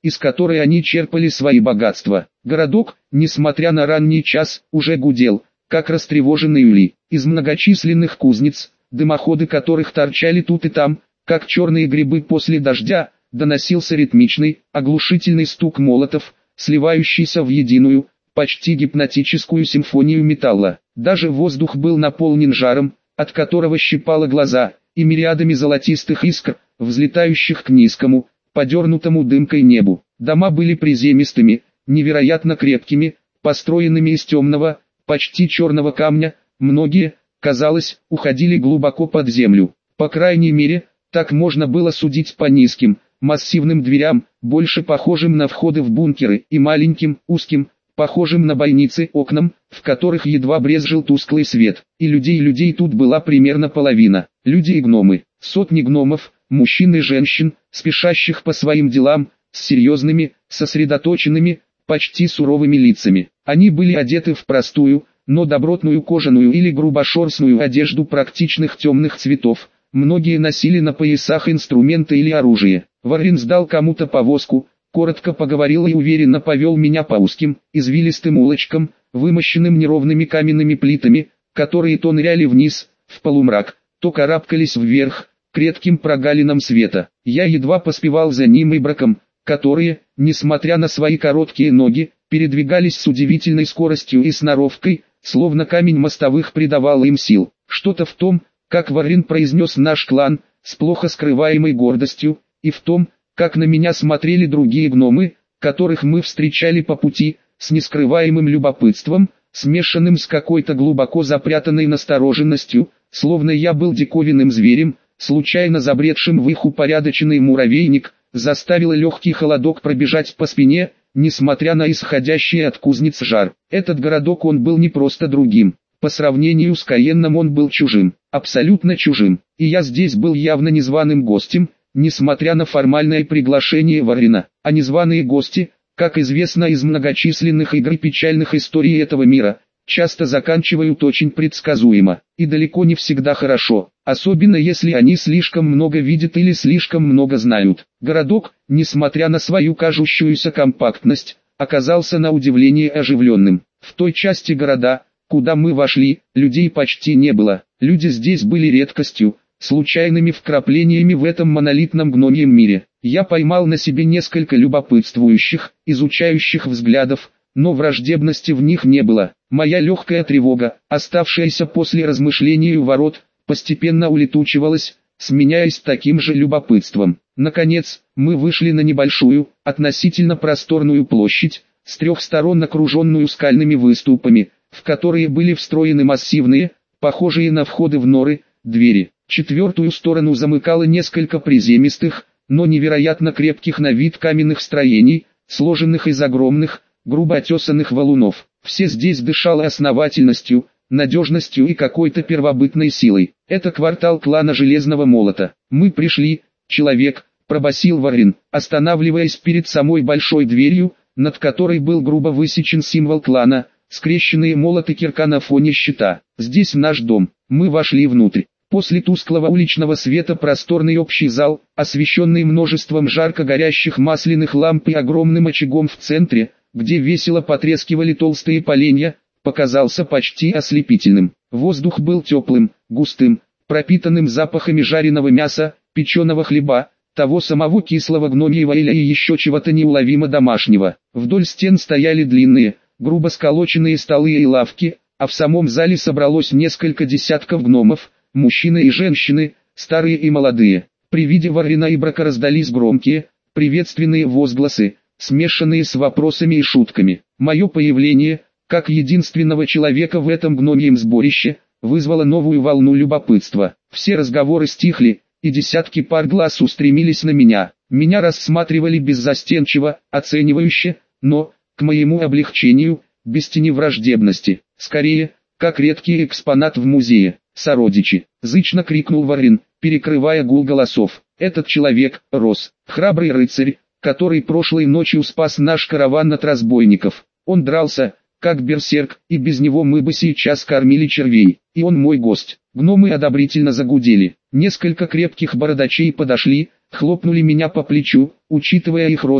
из которой они черпали свои богатства. Городок, несмотря на ранний час, уже гудел, как растревоженный улей. Из многочисленных кузнец, дымоходы которых торчали тут и там, как черные грибы после дождя, доносился ритмичный, оглушительный стук молотов, сливающийся в единую, почти гипнотическую симфонию металла. Даже воздух был наполнен жаром, от которого щипало глаза, и мириадами золотистых искр, взлетающих к низкому, подернутому дымкой небу. Дома были приземистыми, невероятно крепкими, построенными из темного, почти черного камня, многие, казалось, уходили глубоко под землю. По крайней мере, так можно было судить по низким, массивным дверям, больше похожим на входы в бункеры, и маленьким, узким, похожим на бойницы окнам, в которых едва брезжил тусклый свет. И людей людей тут была примерно половина. Люди и гномы. Сотни гномов, мужчин и женщин, спешащих по своим делам, с серьезными, сосредоточенными, почти суровыми лицами. Они были одеты в простую, но добротную кожаную или грубошерстную одежду практичных темных цветов. Многие носили на поясах инструменты или оружие. Варрин сдал кому-то повозку, коротко поговорил и уверенно повел меня по узким, извилистым улочкам, вымощенным неровными каменными плитами, которые то ныряли вниз, в полумрак, то карабкались вверх, к редким прогалинам света. Я едва поспевал за ним и браком, которые, несмотря на свои короткие ноги, передвигались с удивительной скоростью и сноровкой, словно камень мостовых придавал им сил. Что-то в том, как Варрин произнес наш клан, с плохо скрываемой гордостью, и в том, как на меня смотрели другие гномы, которых мы встречали по пути, с нескрываемым любопытством, смешанным с какой-то глубоко запрятанной настороженностью, словно я был диковинным зверем, случайно забредшим в их упорядоченный муравейник, заставило легкий холодок пробежать по спине, несмотря на исходящий от кузнец жар. Этот городок он был не просто другим. По сравнению с Каенном он был чужим, абсолютно чужим, и я здесь был явно незваным гостем, несмотря на формальное приглашение Варрина. А незваные гости, как известно из многочисленных игр и печальных историй этого мира, часто заканчивают очень предсказуемо, и далеко не всегда хорошо, особенно если они слишком много видят или слишком много знают. Городок, несмотря на свою кажущуюся компактность, оказался на удивление оживленным. В той части города, куда мы вошли, людей почти не было. Люди здесь были редкостью, случайными вкраплениями в этом монолитном гномьем мире. Я поймал на себе несколько любопытствующих, изучающих взглядов, но враждебности в них не было. Моя легкая тревога, оставшаяся после размышлений у ворот, постепенно улетучивалась, сменяясь таким же любопытством. Наконец, мы вышли на небольшую, относительно просторную площадь, с трех сторон окруженную скальными выступами, в которые были встроены массивные, похожие на входы в норы, двери. Четвертую сторону замыкало несколько приземистых, но невероятно крепких на вид каменных строений, сложенных из огромных, грубо отесанных валунов. Все здесь дышало основательностью, надежностью и какой-то первобытной силой. Это квартал клана Железного Молота. Мы пришли, человек, пробасил Варрин, останавливаясь перед самой большой дверью, над которой был грубо высечен символ клана, скрещенные молот и кирка на фоне щита. Здесь наш дом. Мы вошли внутрь. После тусклого уличного света просторный общий зал, освещенный множеством жарко горящих масляных ламп и огромным очагом в центре, где весело потрескивали толстые поленья, показался почти ослепительным. Воздух был теплым, густым, пропитанным запахами жареного мяса, печеного хлеба, того самого кислого гномьего или еще чего-то неуловимо домашнего. Вдоль стен стояли длинные, грубо сколоченные столы и лавки, а в самом зале собралось несколько десятков гномов, мужчины и женщины, старые и молодые. При виде Варрина и Брака раздались громкие, приветственные возгласы, смешанные с вопросами и шутками. Мое появление, как единственного человека в этом гномьем сборище, вызвало новую волну любопытства. Все разговоры стихли, и десятки пар глаз устремились на меня. Меня рассматривали беззастенчиво, оценивающе, но, к моему облегчению, без тени враждебности. Скорее, как редкий экспонат в музее. «Сородичи!» — зычно крикнул Варрин, перекрывая гул голосов. «Этот человек, Рос, храбрый рыцарь, который прошлой ночью спас наш караван от разбойников. Он дрался, как берсерк, и без него мы бы сейчас кормили червей. И он мой гость». Гномы одобрительно загудели. Несколько крепких бородачей подошли, хлопнули меня по плечу. Учитывая их рост,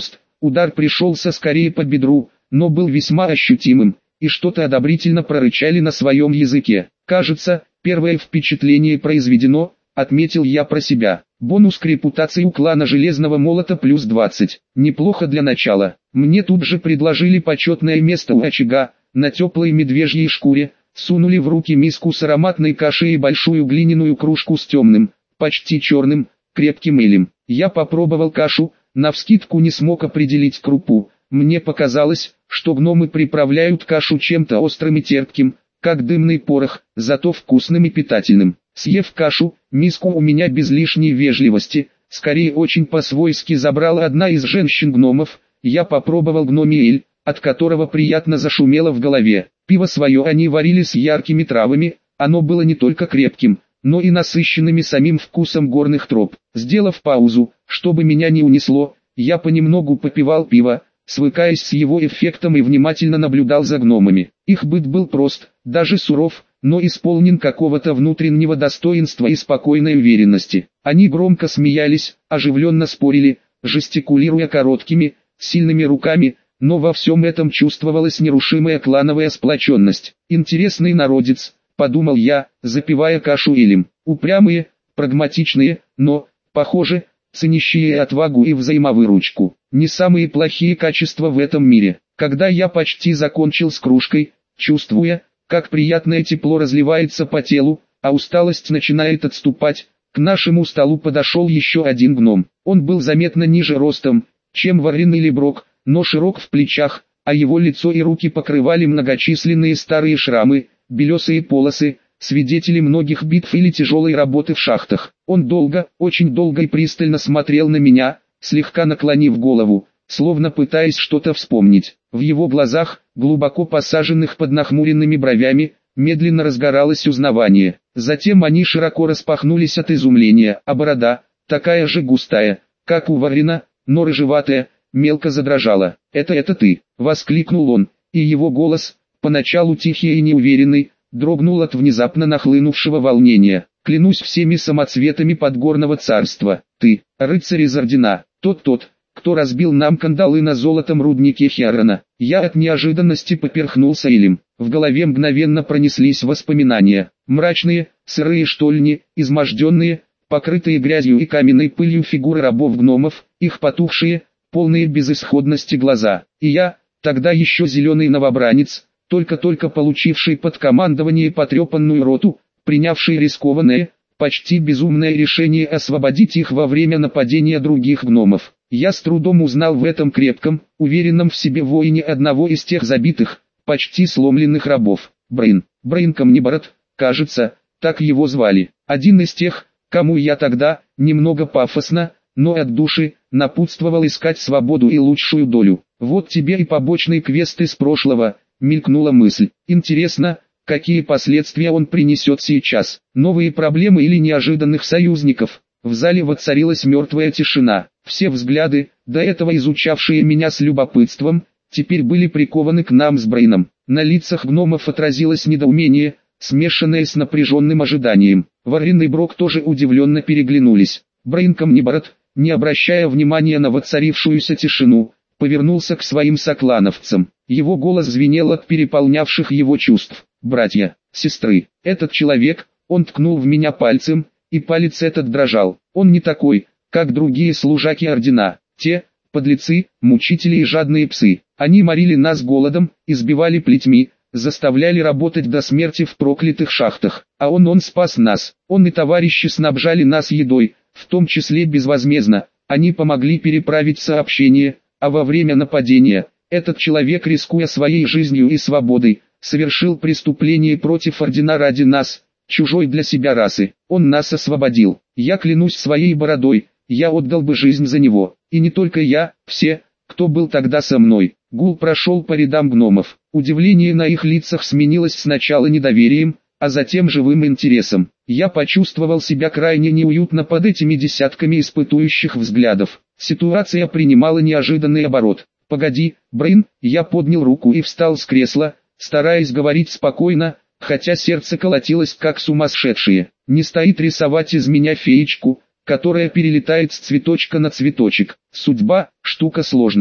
Удар пришелся скорее по бедру, но был весьма ощутимым, и что-то одобрительно прорычали на своем языке. Кажется, первое впечатление произведено, отметил я про себя. Бонус к репутации у клана Железного Молота плюс двадцать. Неплохо для начала. Мне тут же предложили почетное место у очага, на теплой медвежьей шкуре, сунули в руки миску с ароматной кашей и большую глиняную кружку с темным, почти черным, крепким элем. Я попробовал кашу, навскидку не смог определить крупу. Мне показалось, что гномы приправляют кашу чем-то острым и терпким, как дымный порох, зато вкусным и питательным. Съев кашу, миску у меня без лишней вежливости, скорее очень по-свойски забрала одна из женщин-гномов. Я попробовал гномий эль, от которого приятно зашумело в голове. Пиво свое они варили с яркими травами, оно было не только крепким, но и насыщенными самим вкусом горных троп. Сделав паузу, чтобы меня не унесло, я понемногу попивал пиво, свыкаясь с его эффектом и внимательно наблюдал за гномами. Их быт был прост, даже суров, но исполнен какого-то внутреннего достоинства и спокойной уверенности. Они громко смеялись, оживленно спорили, жестикулируя короткими, сильными руками, но во всем этом чувствовалась нерушимая клановая сплоченность. «Интересный народец», — подумал я, запивая кашу элем. Упрямые, прагматичные, но, похоже, ценящие отвагу и взаимовыручку. Не самые плохие качества в этом мире. Когда я почти закончил с кружкой, чувствуя, как приятное тепло разливается по телу, а усталость начинает отступать, к нашему столу подошел еще один гном. Он был заметно ниже ростом, чем Варин или Брок, но широк в плечах, а его лицо и руки покрывали многочисленные старые шрамы, белесые полосы, свидетели многих битв или тяжелой работы в шахтах. Он долго, очень долго и пристально смотрел на меня, слегка наклонив голову, словно пытаясь что-то вспомнить. В его глазах, глубоко посаженных под нахмуренными бровями, медленно разгоралось узнавание. Затем они широко распахнулись от изумления, а борода, такая же густая, как у Варина, но рыжеватая, мелко задрожала. «Это это ты!» — воскликнул он, и его голос, поначалу тихий и неуверенный, дрогнул от внезапно нахлынувшего волнения. «Клянусь всеми самоцветами подгорного царства, ты, рыцарь из Ордена, тот-тот, кто разбил нам кандалы на золотом руднике Хиарана». Я от неожиданности поперхнулся элем. В голове мгновенно пронеслись воспоминания. Мрачные, сырые штольни, изможденные, покрытые грязью и каменной пылью фигуры рабов-гномов, их потухшие, полные безысходности глаза. И я, тогда еще зеленый новобранец, только-только получивший под командование потрепанную роту, принявший рискованное, почти безумное решение освободить их во время нападения других гномов. Я с трудом узнал в этом крепком, уверенном в себе воине одного из тех забитых, почти сломленных рабов. Брейн, Брейн Камнебород, кажется, так его звали. Один из тех, кому я тогда, немного пафосно, но от души, напутствовал искать свободу и лучшую долю. Вот тебе и побочный квест из прошлого, мелькнула мысль. Интересно, какие последствия он принесет сейчас. Новые проблемы или неожиданных союзников. В зале воцарилась мертвая тишина. Все взгляды, до этого изучавшие меня с любопытством, теперь были прикованы к нам с Брейном. На лицах гномов отразилось недоумение, смешанное с напряженным ожиданием. Варин и Брок тоже удивленно переглянулись. Брейн Камнебород, не обращая внимания на воцарившуюся тишину, повернулся к своим соклановцам. Его голос звенел от переполнявших его чувств. «Братья, сестры, этот человек», он ткнул в меня пальцем, и палец этот дрожал. «Он не такой, как другие служаки Ордена. Те, подлецы, мучители и жадные псы. Они морили нас голодом, избивали плетьми, заставляли работать до смерти в проклятых шахтах. А он, он спас нас. Он и товарищи снабжали нас едой, в том числе безвозмездно. Они помогли переправить сообщение, а во время нападения, этот человек, рискуя своей жизнью и свободой, совершил преступление против Ордена ради нас, чужой для себя расы. Он нас освободил. Я клянусь своей бородой, я отдал бы жизнь за него. И не только я, все, кто был тогда со мной». Гул прошел по рядам гномов. Удивление на их лицах сменилось сначала недоверием, а затем живым интересом. Я почувствовал себя крайне неуютно под этими десятками испытующих взглядов. Ситуация принимала неожиданный оборот. «Погоди, Брейн», я поднял руку и встал с кресла, стараясь говорить спокойно, хотя сердце колотилось как сумасшедшее. «Не стоит рисовать из меня феечку, которая перелетает с цветочка на цветочек. Судьба – штука сложная.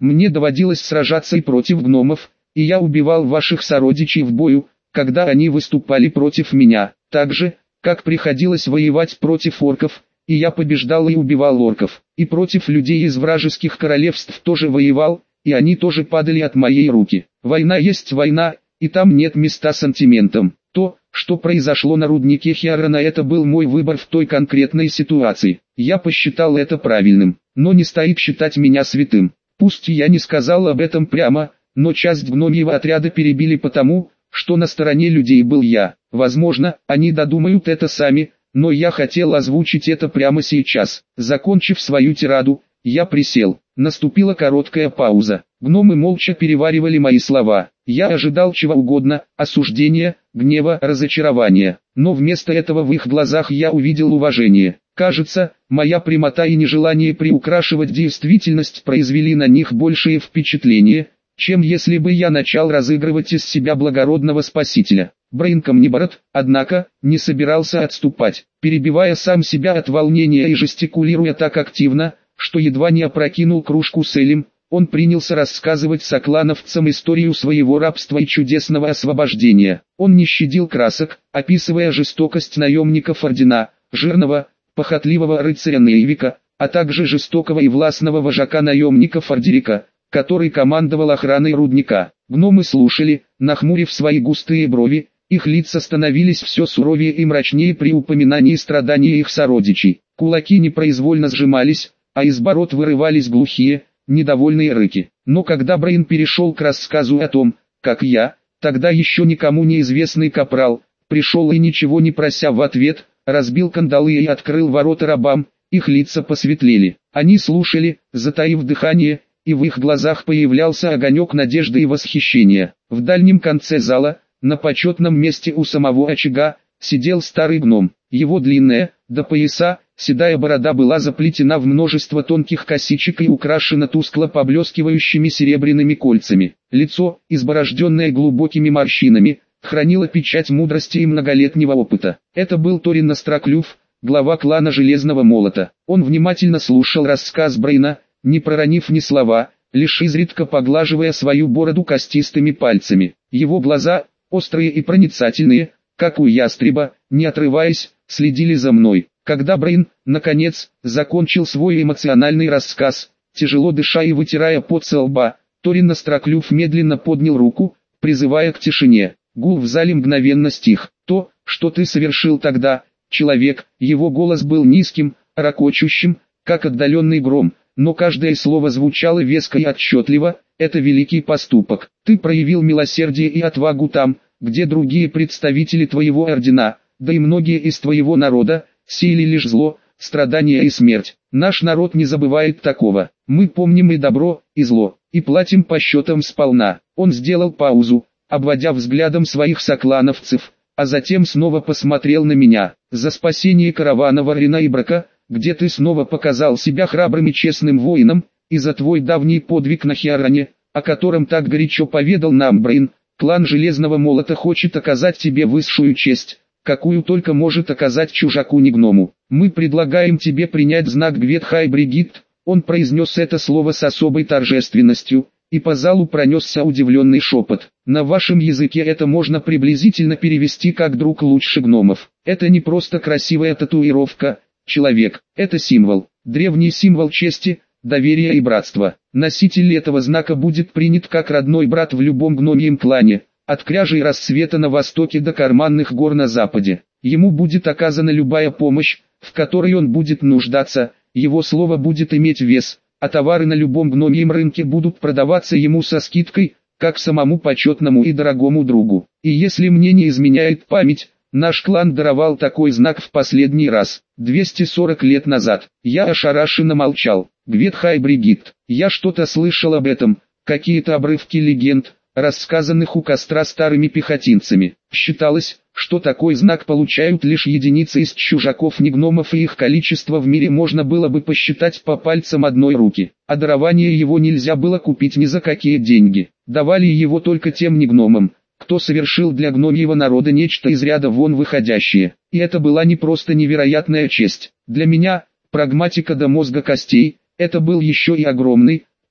Мне доводилось сражаться и против гномов, и я убивал ваших сородичей в бою, когда они выступали против меня, так же, как приходилось воевать против орков, и я побеждал и убивал орков, и против людей из вражеских королевств тоже воевал, и они тоже падали от моей руки. Война есть война, и там нет места сантиментам. То, что произошло на руднике Хиарана, это был мой выбор в той конкретной ситуации. Я посчитал это правильным, но не стоит считать меня святым. Пусть я не сказал об этом прямо, но часть гномьего отряда перебили потому, что на стороне людей был я. Возможно, они додумают это сами, но я хотел озвучить это прямо сейчас. Закончив свою тираду, я присел. Наступила короткая пауза. Гномы молча переваривали мои слова. Я ожидал чего угодно, осуждения, гнева, разочарования. Но вместо этого в их глазах я увидел уважение. Кажется, моя прямота и нежелание приукрашивать действительность произвели на них большее впечатление, чем если бы я начал разыгрывать из себя благородного спасителя. Брейн Камнибород, однако, не собирался отступать, перебивая сам себя от волнения и жестикулируя так активно, что едва не опрокинул кружку с элем. Он принялся рассказывать соклановцам историю своего рабства и чудесного освобождения. Он не щадил красок, описывая жестокость наемников ордена, жирного, похотливого рыцаря Нейвика, а также жестокого и властного вожака наемников Ордерика, который командовал охраной рудника. Гномы слушали, нахмурив свои густые брови, их лица становились все суровее и мрачнее при упоминании страданий их сородичей. Кулаки непроизвольно сжимались, а из бород вырывались глухие, недовольные рыки. Но когда Брейн перешел к рассказу о том, как я, тогда еще никому неизвестный капрал, пришел и ничего не прося в ответ, разбил кандалы и открыл ворота рабам, их лица посветлели. Они слушали, затаив дыхание, и в их глазах появлялся огонек надежды и восхищения. В дальнем конце зала, на почетном месте у самого очага, сидел старый гном. Его длинная, до пояса, седая борода была заплетена в множество тонких косичек и украшена тускло поблескивающими серебряными кольцами. Лицо, изборожденное глубокими морщинами, хранило печать мудрости и многолетнего опыта. Это был Торин Остроклюв, глава клана Железного Молота. Он внимательно слушал рассказ Брейна, не проронив ни слова, лишь изредка поглаживая свою бороду костистыми пальцами. Его глаза, острые и проницательные, как у ястреба, не отрываясь, следили за мной. Когда Брейн, наконец, закончил свой эмоциональный рассказ, тяжело дыша и вытирая пот со лба, Торин Остроклюв медленно поднял руку, призывая к тишине. Гул в зале мгновенно стих. То, что ты совершил тогда, человек, его голос был низким, ракочущим, как отдаленный гром, но каждое слово звучало веско и отчетливо. Это великий поступок. Ты проявил милосердие и отвагу там, где другие представители твоего ордена, да и многие из твоего народа, сеяли лишь зло, страдания и смерть. Наш народ не забывает такого. Мы помним и добро, и зло, и платим по счетам сполна. Он сделал паузу, обводя взглядом своих соклановцев, а затем снова посмотрел на меня. За спасение каравана Варрина и Брака, где ты снова показал себя храбрым и честным воином, и за твой давний подвиг на Хиаране, о котором так горячо поведал нам Брейн, клан Железного Молота хочет оказать тебе высшую честь, какую только может оказать чужаку не гному. Мы предлагаем тебе принять знак Гветхай Бригитт. Он произнес это слово с особой торжественностью, и по залу пронесся удивленный шепот. На вашем языке это можно приблизительно перевести как «друг лучше гномов». Это не просто красивая татуировка, человек, это символ, древний символ чести, доверия и братства. Носитель этого знака будет принят как родной брат в любом гномьем клане, от кряжей рассвета на востоке до карманных гор на западе. Ему будет оказана любая помощь, в которой он будет нуждаться, его слово будет иметь вес, а товары на любом гномьем рынке будут продаваться ему со скидкой, как самому почетному и дорогому другу. И если мне не изменяет память, наш клан даровал такой знак в последний раз, двести сорок лет назад. Я ошарашенно молчал. Гветхай Бригитт. Я что-то слышал об этом, какие-то обрывки легенд, рассказанных у костра старыми пехотинцами. Считалось, что такой знак получают лишь единицы из чужаков не гномов, и их количество в мире можно было бы посчитать по пальцам одной руки. А дарование его нельзя было купить ни за какие деньги. Давали его только тем не гномам, кто совершил для гномьего народа нечто из ряда вон выходящее. И это была не просто невероятная честь. Для меня, прагматика до мозга костей, это был еще и огромный,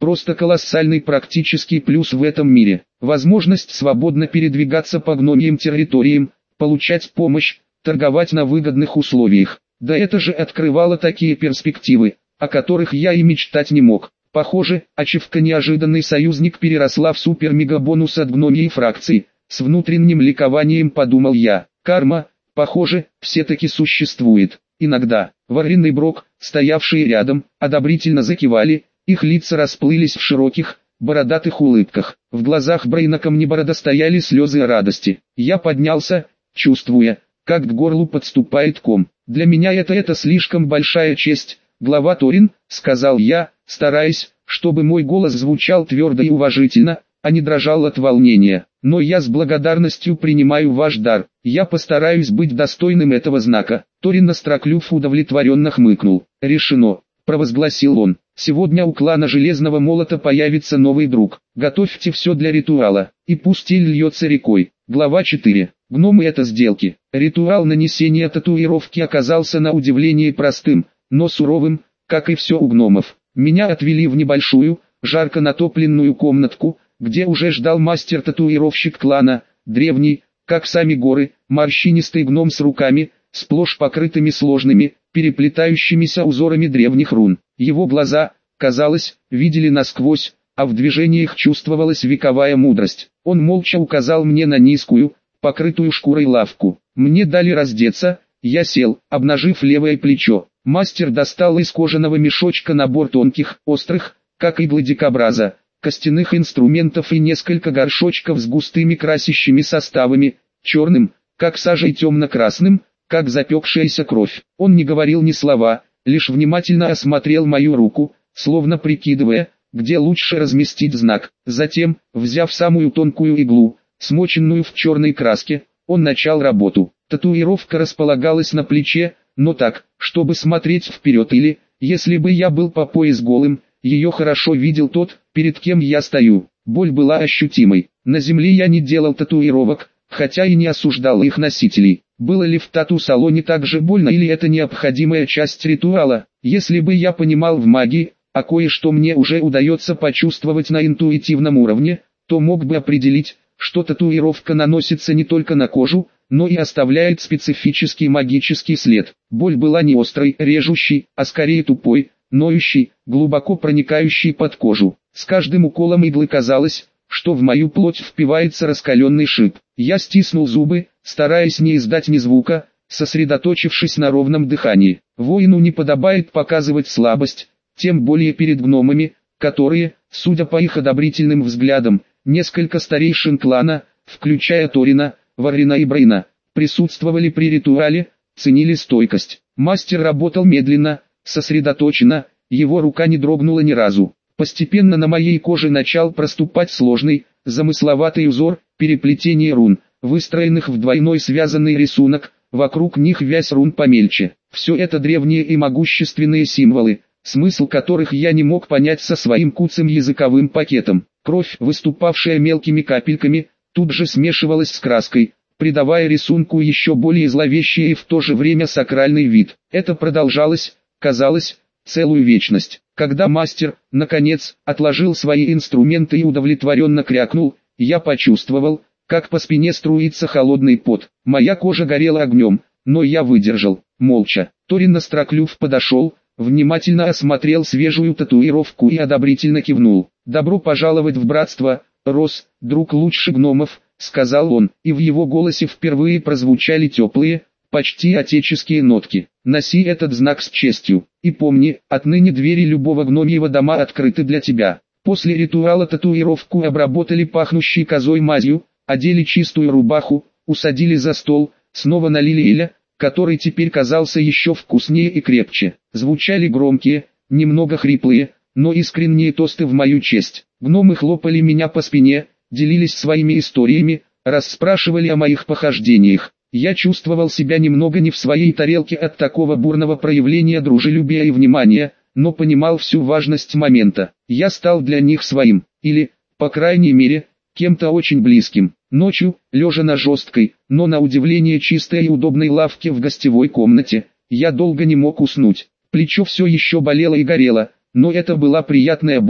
Просто колоссальный практический плюс в этом мире. Возможность свободно передвигаться по гномьим территориям, получать помощь, торговать на выгодных условиях. Да это же открывало такие перспективы, о которых я и мечтать не мог. Похоже, ачивка неожиданный союзник переросла в супер-мега-бонус от гномьей фракции. С внутренним ликованием подумал я. Карма, похоже, все-таки существует. Иногда, Варрин и Брок, стоявшие рядом, одобрительно закивали, их лица расплылись в широких, бородатых улыбках. В глазах Брейна Камнеборода стояли слезы радости. Я поднялся, чувствуя, как к горлу подступает ком. «Для меня это это слишком большая честь, глава Торин», — сказал я, стараясь, чтобы мой голос звучал твердо и уважительно, а не дрожал от волнения. «Но я с благодарностью принимаю ваш дар, я постараюсь быть достойным этого знака». Торин Остроклюв удовлетворенно хмыкнул. «Решено», — провозгласил он. «Сегодня у клана Железного Молота появится новый друг. Готовьте все для ритуала, и пусть иль льется рекой». Глава четыре. Гномы — это сделки. Ритуал нанесения татуировки оказался на удивление простым, но суровым, как и все у гномов. Меня отвели в небольшую, жарко натопленную комнатку, где уже ждал мастер-татуировщик клана, древний, как сами горы, морщинистый гном с руками, сплошь покрытыми сложными, переплетающимися узорами древних рун. Его глаза, казалось, видели насквозь, а в движениях чувствовалась вековая мудрость. Он молча указал мне на низкую, покрытую шкурой лавку. Мне дали раздеться, я сел, обнажив левое плечо. Мастер достал из кожаного мешочка набор тонких, острых, как иглы дикобраза, костяных инструментов и несколько горшочков с густыми красящими составами, черным, как сажа, и темно-красным, как запекшаяся кровь. Он не говорил ни слова, лишь внимательно осмотрел мою руку, словно прикидывая, где лучше разместить знак. Затем, взяв самую тонкую иглу, смоченную в черной краске, он начал работу. Татуировка располагалась на плече, но так, чтобы смотреть вперед, или, если бы я был по пояс голым, ее хорошо видел тот, перед кем я стою. Боль была ощутимой. На земле я не делал татуировок, хотя и не осуждал их носителей. Было ли в тату-салоне так же больно, или это необходимая часть ритуала? Если бы я понимал в магии, а кое-что мне уже удается почувствовать на интуитивном уровне, то мог бы определить, что татуировка наносится не только на кожу, но и оставляет специфический магический след. Боль была не острой, режущей, а скорее тупой, ноющей, глубоко проникающей под кожу. С каждым уколом иглы казалось, что в мою плоть впивается раскаленный шип. Я стиснул зубы, стараясь не издать ни звука, сосредоточившись на ровном дыхании. Воину не подобает показывать слабость, тем более перед гномами, которые, судя по их одобрительным взглядам, несколько старейшин клана, включая Торина, Варрина и Брейна, присутствовали при ритуале, ценили стойкость. Мастер работал медленно, сосредоточенно, его рука не дрогнула ни разу. Постепенно на моей коже начал проступать сложный, замысловатый узор, переплетение рун, выстроенных в двойной связанный рисунок, вокруг них вязь рун помельче. Все это древние и могущественные символы, смысл которых я не мог понять со своим куцым языковым пакетом. Кровь, выступавшая мелкими капельками, тут же смешивалась с краской, придавая рисунку еще более зловещий и в то же время сакральный вид. Это продолжалось, казалось, целую вечность. Когда мастер, наконец, отложил свои инструменты и удовлетворенно крякнул, я почувствовал, как по спине струится холодный пот. Моя кожа горела огнем, но я выдержал, молча. Торин Остроклюв подошел, внимательно осмотрел свежую татуировку и одобрительно кивнул. «Добро пожаловать в братство, Рос, друг лучше гномов», — сказал он, и в его голосе впервые прозвучали теплые, почти отеческие нотки. «Носи этот знак с честью, и помни, отныне двери любого гномьего дома открыты для тебя». После ритуала татуировку обработали пахнущей козой мазью, одели чистую рубаху, усадили за стол, снова налили эля, который теперь казался еще вкуснее и крепче. Звучали громкие, немного хриплые, но искренние тосты в мою честь. Гномы хлопали меня по спине, делились своими историями, расспрашивали о моих похождениях. Я чувствовал себя немного не в своей тарелке от такого бурного проявления дружелюбия и внимания, но понимал всю важность момента. Я стал для них своим, или, по крайней мере, кем-то очень близким. Ночью, лежа на жесткой, но на удивление чистой и удобной лавке в гостевой комнате, я долго не мог уснуть. Плечо все еще болело и горело, но это была приятная боль,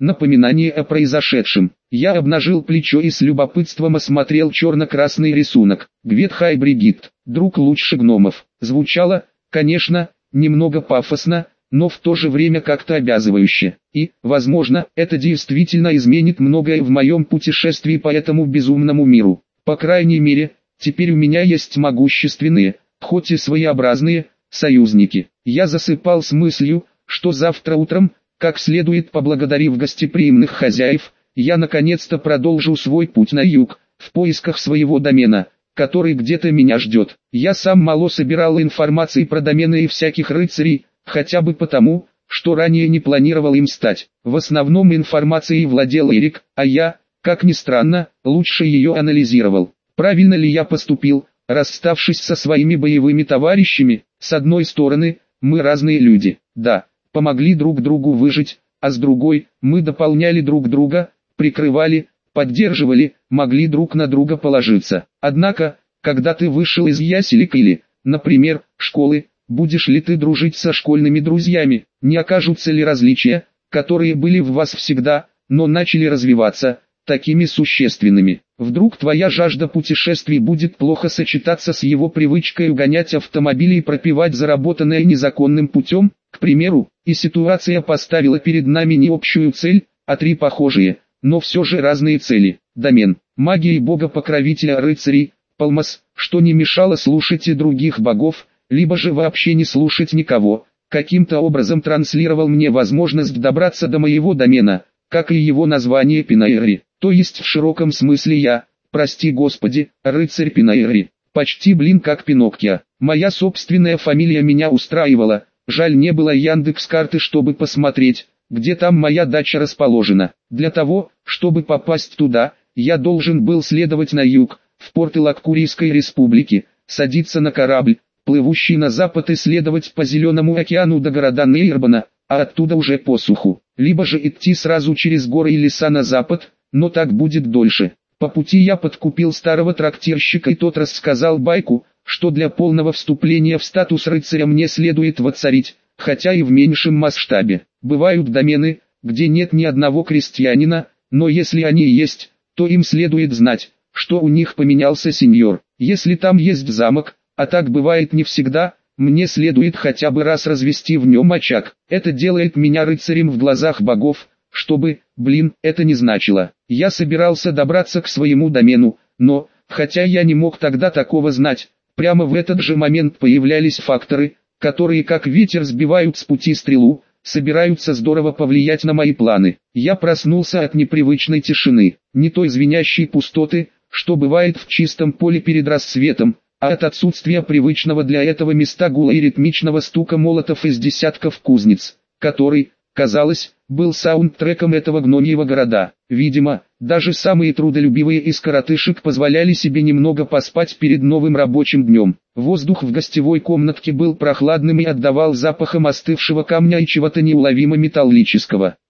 напоминание о произошедшем. Я обнажил плечо и с любопытством осмотрел черно-красный рисунок. «Гветхай Бригитт, друг лучше гномов». Звучало, конечно, немного пафосно, но в то же время как-то обязывающе. И, возможно, это действительно изменит многое в моем путешествии по этому безумному миру. По крайней мере, теперь у меня есть могущественные, хоть и своеобразные, союзники. Я засыпал с мыслью, что завтра утром, как следует поблагодарив гостеприимных хозяев, я наконец-то продолжу свой путь на юг, в поисках своего домена, который где-то меня ждет. Я сам мало собирал информации про домены и всяких рыцарей, хотя бы потому, что ранее не планировал им стать. В основном информацией владел Эрик, а я, как ни странно, лучше ее анализировал. Правильно ли я поступил, расставшись со своими боевыми товарищами? С одной стороны, мы разные люди, да, помогли друг другу выжить, а с другой, мы дополняли друг друга, прикрывали, поддерживали, могли друг на друга положиться. Однако, когда ты вышел из яселек или, например, школы, будешь ли ты дружить со школьными друзьями? Не окажутся ли различия, которые были в вас всегда, но начали развиваться, такими существенными? Вдруг твоя жажда путешествий будет плохо сочетаться с его привычкой угонять автомобили и пропивать заработанное незаконным путем, к примеру, и ситуация поставила перед нами не общую цель, а три похожие, но все же разные цели. Домен, магия и бога-покровителя рыцарей, Палмас, что не мешало слушать и других богов, либо же вообще не слушать никого, каким-то образом транслировал мне возможность добраться до моего домена, как и его название Пинаэри, то есть в широком смысле я, прости господи, рыцарь Пинаэри, почти блин как Пиноккио. Моя собственная фамилия меня устраивала, жаль не было Яндекс.Карты, чтобы посмотреть, где там моя дача расположена. Для того, чтобы попасть туда, я должен был следовать на юг, в порты Лаккурийской республики, садиться на корабль, плывущий на запад и следовать по Зеленому океану до города Нейрбана, а оттуда уже по суху. Либо же идти сразу через горы и леса на запад, но так будет дольше. По пути я подкупил старого трактирщика, и тот рассказал байку, что для полного вступления в статус рыцаря мне следует воцарить, хотя и в меньшем масштабе. Бывают домены, где нет ни одного крестьянина, но если они есть, то им следует знать, что у них поменялся сеньор. Если там есть замок, а так бывает не всегда, мне следует хотя бы раз развести в нем очаг. Это делает меня рыцарем в глазах богов, чтобы, блин, это не значило. Я собирался добраться к своему домену, но, хотя я не мог тогда такого знать, прямо в этот же момент появлялись факторы, которые как ветер сбивают с пути стрелу, собираются здорово повлиять на мои планы. Я проснулся от непривычной тишины, не той звенящей пустоты, что бывает в чистом поле перед рассветом, а от отсутствия привычного для этого места гула и ритмичного стука молотов из десятков кузнец, который, казалось, был саундтреком этого гномьего города. Видимо, даже самые трудолюбивые из коротышек позволяли себе немного поспать перед новым рабочим днем. Воздух в гостевой комнатке был прохладным и отдавал запахом остывшего камня и чего-то неуловимо металлического.